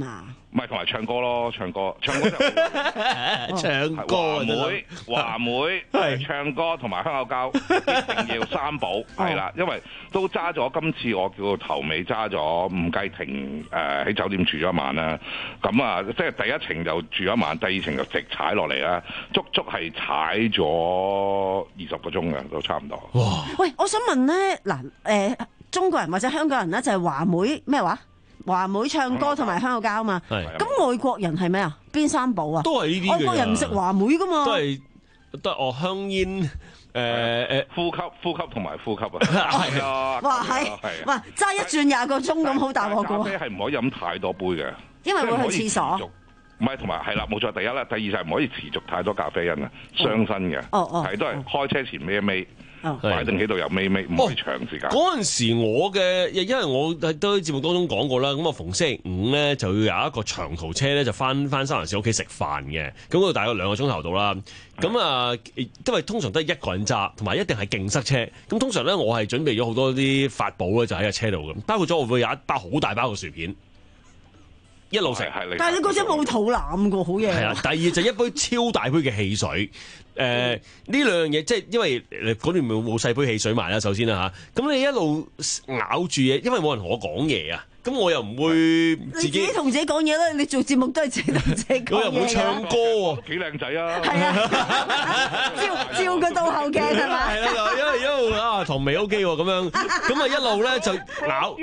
唔係同埋唱歌咯，唱歌唱歌就唱歌華妹華妹係唱歌同埋香口膠一定要三寶係啦，因為都揸咗今次我叫頭尾揸咗五雞亭誒喺酒店住咗一晚啦，咁啊即係第一程就住咗一晚，第二程就直踩落嚟啦，足足係踩咗二十個鐘嘅都差唔多。 哇！ 喂，我想問咧嗱誒，中國人或者香港人咧就係華妹咩話？華妹唱歌同埋香口膠嘛，咁外國人係咩啊？邊三寶啊？ 都係呢啲嘅。 外國人唔食華妹噶嘛？ 都係都係哦香煙誒誒呼吸呼吸同埋呼吸啊！係啊！ 哇係，哇揸一轉廿個鐘咁好大鑊噶喎！ 咖啡係唔可以飲太多杯嘅， 因為會去廁所。 唔係同埋係啦，冇錯。第一啦，第二就係唔可以持續太多咖啡因啊，傷身嘅。 哦哦， 係都係開車前孭一孭。擺定喺度又尾尾，唔可以長時間。 嗰陣時我嘅，因為我都喺節目當中講過啦，咁啊逢星期五咧就要有一個長途車咧就翻翻三藩市屋企食飯嘅，咁嗰度大概兩個鐘頭到啦。咁啊，因為通常都係一個人揸，同埋一定係勁塞車。咁通常咧我係準備咗好多啲法寶咧，就喺個車度嘅，包括咗我會有一包好大包嘅薯片。一路食， 但係你嗰陣冇肚腩㗎，好嘢。 係啊，第二就一杯超大杯嘅汽水。誒呢兩樣嘢，即係因為嗰段冇冇細杯汽水賣啦，首先啦嚇。咁你一路咬住嘢，因為冇人同我講嘢啊。咁我又唔會自己， 你自己同自己講嘢啦。你做節目都係自己同自己講嘢。 我又唔會唱歌喎， 幾靚仔啊！ 係啊，照照個倒後鏡係嘛？ 係啦，因為一路啊唐眉 OK 喎，咁樣咁啊一路咧就咬。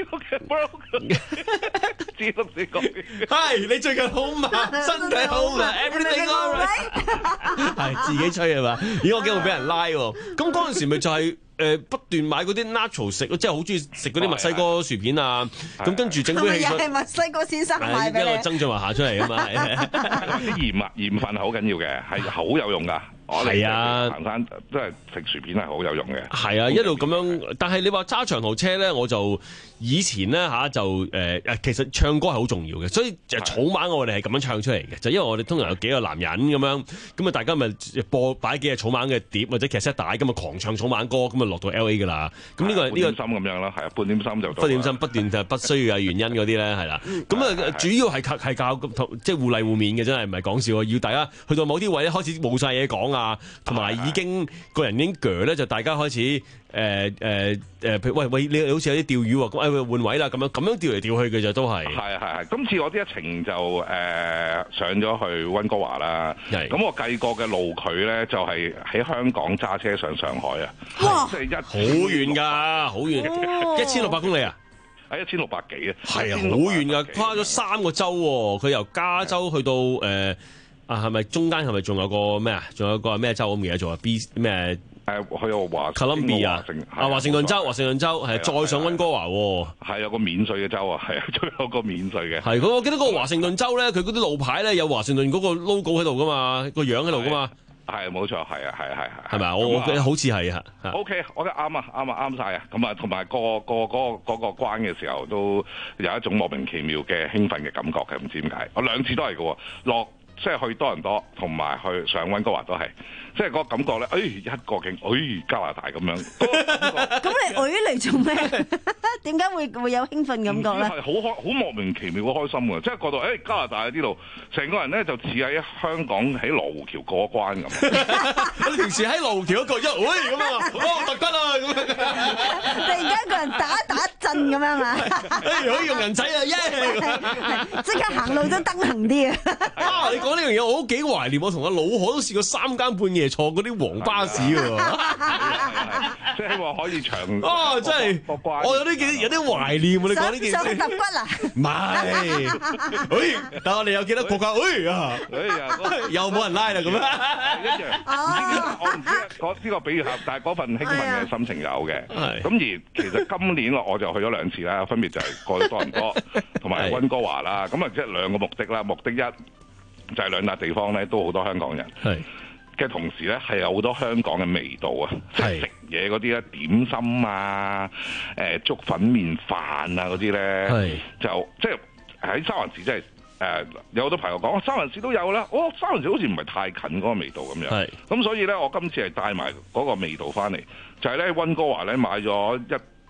知都唔知講。 係你最近好嘛？身體好嘛 ？Everything all right。係自己吹係嘛？咦我驚會俾人拉喎。咁嗰陣時咪就係。誒不斷買嗰啲 nacho 食，即係好中意食嗰啲墨西哥薯片啊！咁跟住整杯汽水， 又係墨西哥先生買俾你。 因為曾俊華下出嚟啊嘛， 啲鹽啊鹽分係好緊要嘅，係好有用㗎。 係啊， 行山都係食薯片係好有用嘅。 係啊，一路咁樣。但係你話揸長途車咧，我就以前咧嚇就誒誒，其實唱歌係好重要嘅，所以就草蜢我哋係咁樣唱出嚟嘅，就因為我哋通常有幾個男人咁樣，咁啊大家咪播擺幾隻草蜢嘅碟或者劇 set 帶，咁啊狂唱草蜢歌，咁啊落到 L A 㗎啦。咁呢個呢個心咁樣啦，係啊，半點心就半點心不斷就不需要有原因嗰啲咧，係啦。咁啊主要係靠係靠即係互勵互勉嘅，真係唔係講笑啊！要大家去到某啲位咧，開始冇晒嘢講啊，同埋已經個人已經鋸咧，就大家開始誒誒誒，譬如喂喂，你好似有啲釣魚喎，咁誒換位啦，咁樣咁樣調嚟調去嘅就都係。 係係係，今次我呢一程就誒、呃、上咗去溫哥華啦。咁我計過嘅路距咧，就係喺香港揸車上上海啊。 哇！ 即係一好遠㗎，好遠，一千六百公里啊！ 係一千六百幾啊！ 係啊，好遠㗎，跨咗三個州喎。佢由加州去到誒。呃啊，係咪中間係咪仲有個咩啊？仲有個咩州我唔記得咗啊 ？B 咩？ 誒，去到華 Columbia 啊，啊華盛頓州，華盛頓州係再上溫哥華喎。 係有個免稅嘅州啊，係啊，仲有個免稅嘅。 係，我記得嗰個華盛頓州咧，佢嗰啲路牌咧有華盛頓嗰個 logo 喺度噶嘛，個樣喺度噶嘛。 係冇錯，係啊，係係係。 係咪啊？我我記得好似係啊。 O K，我覺得啱啊，啱啊，啱晒啊。咁啊，同埋個個嗰個嗰個關嘅時候，都有一種莫名其妙嘅興奮嘅感覺嘅，唔知點解。我兩次都係嘅喎，落。即係去多倫多同埋去上溫哥華都係，即係嗰個感覺咧，誒、哎、一過境，誒、哎、加拿大咁樣。 咁你誒嚟做咩？點解會會有興奮感覺咧？ 係好開，好莫名其妙嘅開心㗎，即係覺得誒、哎、加拿大呢度，成個人咧就似喺香港喺羅湖橋過關咁。 你平時喺羅湖橋一個一，喂咁樣啊，哇突骨啊咁樣。 突然間一個人打打震咁樣啊！ 誒可以用人仔啊，耶！ 即刻行路都登行啲啊！ 啊你講呢樣嘢，我都幾懷念。我同阿老何都試過三更半夜坐嗰啲黃巴士喎。 即係話可以長啊！真係，我有啲幾有啲懷念喎。你講呢件事。 上去揼骨啊？ 唔係，誒，但係我哋有幾多國家？誒啊，又冇人拉啦咁樣。 一樣。我唔知嗰呢個比喻合，但係嗰份興奮嘅心情有嘅。咁而其實今年我就去咗兩次啦，分別就係過咗多倫多同埋溫哥華啦。咁啊，即係兩個目的啦。目的一就係兩笪地方咧，都好多香港人。係嘅同時咧，係有好多香港嘅味道啊！即係食嘢嗰啲咧，點心啊、誒粥粉麵飯啊嗰啲咧，就即係喺三藩市，即係誒有好多朋友講，三藩市都有啦。哦，三藩市好似唔係太近嗰個味道咁樣。咁所以咧，我今次係帶埋嗰個味道翻嚟，就係咧溫哥華咧買咗一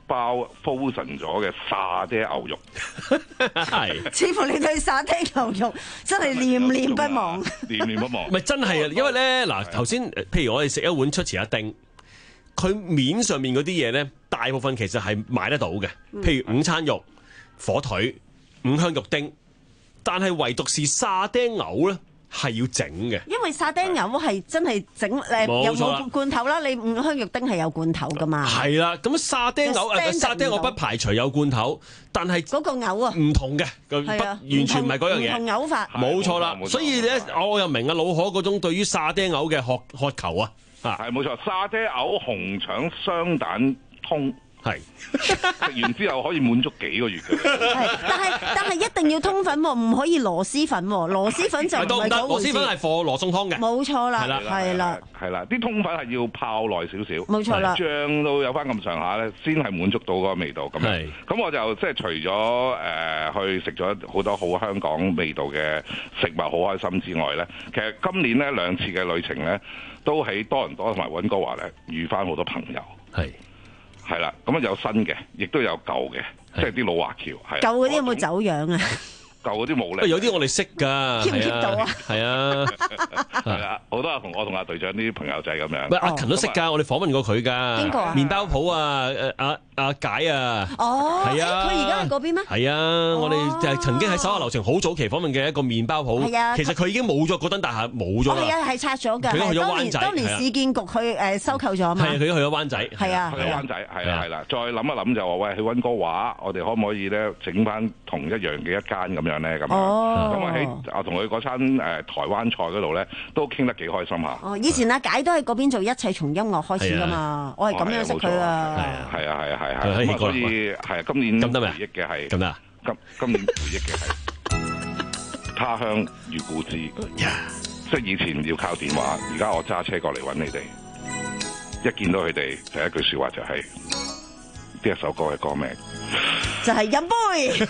包 frozen 咗嘅沙爹牛肉， 係。 似乎你對沙爹牛肉真係念念不忘， 念念不忘。 唔係真係啊，因為咧嗱頭先，譬如我哋食一碗出前一丁，佢面上面嗰啲嘢咧，大部分其實係買得到嘅，譬如午餐肉、火腿、五香肉丁，但係唯獨是沙爹牛咧。係要整嘅， 因為沙爹牛係真係整誒有冇罐頭啦？你五香肉丁係有罐頭噶嘛？ 係啦，咁沙爹牛誒沙爹我不排除有罐頭，但係嗰個牛啊唔同嘅，不完全唔係嗰樣嘢， 唔同牛法， 冇錯啦。所以咧，我又明阿老可嗰種對於沙爹牛嘅渴渴求啊， 啊係冇錯，沙爹牛紅腸雙蛋通。係食完之後可以滿足幾個月嘅， 但係但係一定要通粉喎，唔可以螺絲粉喎，螺絲粉就唔係嗰回事。 螺絲粉係貨羅宋湯嘅， 冇錯啦，係啦， 係啦，啲通粉係要泡耐少少， 冇錯啦， 醬都有翻咁上下咧，先係滿足到嗰個味道咁樣。咁我就即係除咗誒、呃、去食咗好多好香港味道嘅食物，好開心之外咧，其實今年咧兩次嘅旅程咧，都喺多倫多同埋溫哥華咧遇翻好多朋友。係。係啦，咁啊有新嘅，亦都有舊嘅，即係啲老華僑。係舊嗰啲有冇走樣啊？ 舊嗰啲冇咧。 有啲我哋識㗎。keep 唔 keep 到啊？係啊， 係啊，好多同我同阿隊長啲朋友仔咁樣。 唔係阿勤都識㗎，我哋訪問過佢㗎。 邊個啊？ 麵包鋪啊，誒阿阿解啊。 哦。 係啊。 佢而家喺嗰邊咩？ 係啊，我哋就係曾經喺手下留情好早期訪問嘅一個麵包鋪。 係啊。 其實佢已經冇咗嗰棟大廈，冇咗啦。 係啊，係拆咗㗎。 佢去咗灣仔。 當年市建局去誒收購咗嘛。 係佢去咗灣仔。 係啊。 去咗灣仔，係啦係啦。再諗一諗就話喂，去溫哥華，我哋可唔可以咧整翻同一樣嘅一間咁樣咧咁樣？咁啊喺我同佢嗰餐誒台灣菜嗰度咧，都傾得幾開心下。 哦，以前阿解都喺嗰邊做一切從音樂開始噶嘛，我係咁樣識佢啊。 係啊係啊係啊係啊。咁啊所以係啊，今年回憶嘅係咁啊， 今今年回憶嘅係他鄉遇故知。即係以前要靠電話，而家我揸車過嚟揾你哋，一見到佢哋第一句説話就係呢一首歌嘅歌名。 就係飲杯。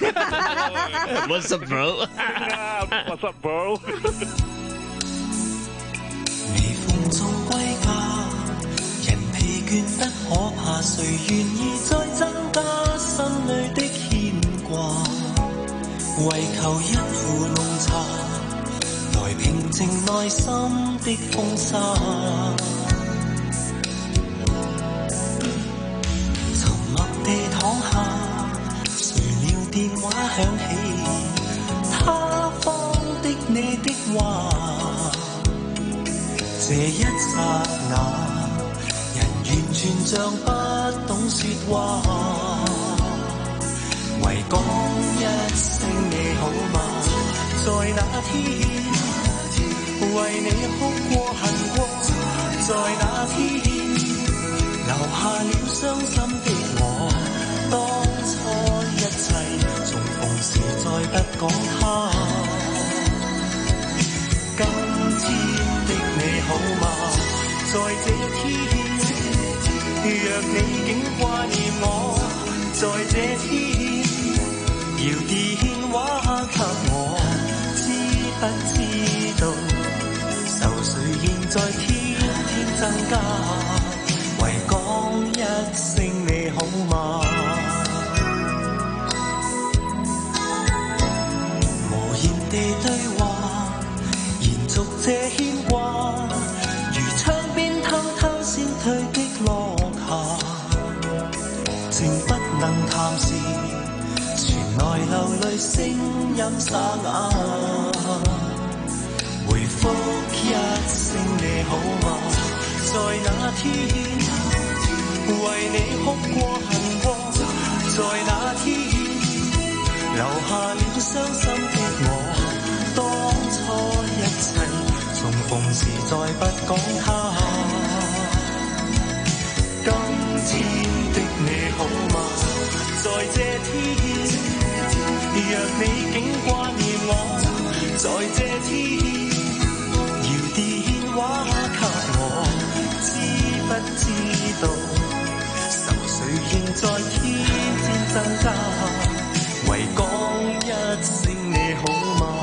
What's up, bro? What's up, bro? 微風中歸家，人疲倦得可怕，誰願意再增加心裏的牽掛？為求一壺濃茶，來平靜內心的風沙。沉默地躺下。電話響起，他方的你的話，這一剎那，人完全像不懂說話，唯講一聲你好嗎？在那天，為你哭過恨過，在那天，留下了傷心的我，當初一切。時再不講他，今天的你好嗎？在這天，若你竟掛念我，在這天，搖電話給我，知不知道，愁緒現在天天增加，唯講一聲你好嗎？地對話，延續這牽掛，如窗邊偷偷消退的落霞，靜不能談時，傳來流淚聲音沙啞，回覆一聲你好嗎？在那天，為你哭過恨過，在那天，留下了傷心的我。當初一切重逢時再不講他，今天的你好嗎？在這天，若你竟掛念我，在這天，搖電話給我，知不知道，愁緒仍在天天增加，唯講一聲你好嗎？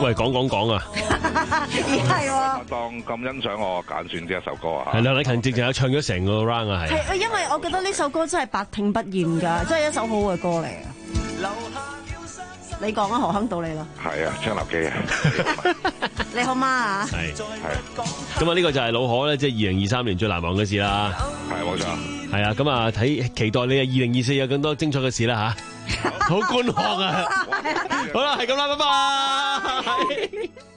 喂，講講講啊！ 係喎。 當咁欣賞我揀選呢一首歌啊！ 係梁禮勤直情有唱咗成個 round 啊，係。 係，因為我覺得呢首歌真係百聽不厭㗎，真係一首好嘅歌嚟啊！你講啊，何亨到你啦。 係啊，張立基啊。 你好嗎啊？ 係係。咁啊，呢個就係老可咧，即係二零二三年最難忘嘅事啦。 係冇錯。係啊，咁啊睇期待你啊，二零二四有更多精彩嘅事啦吓。好觀看啊！好啦，係咁啦，拜拜。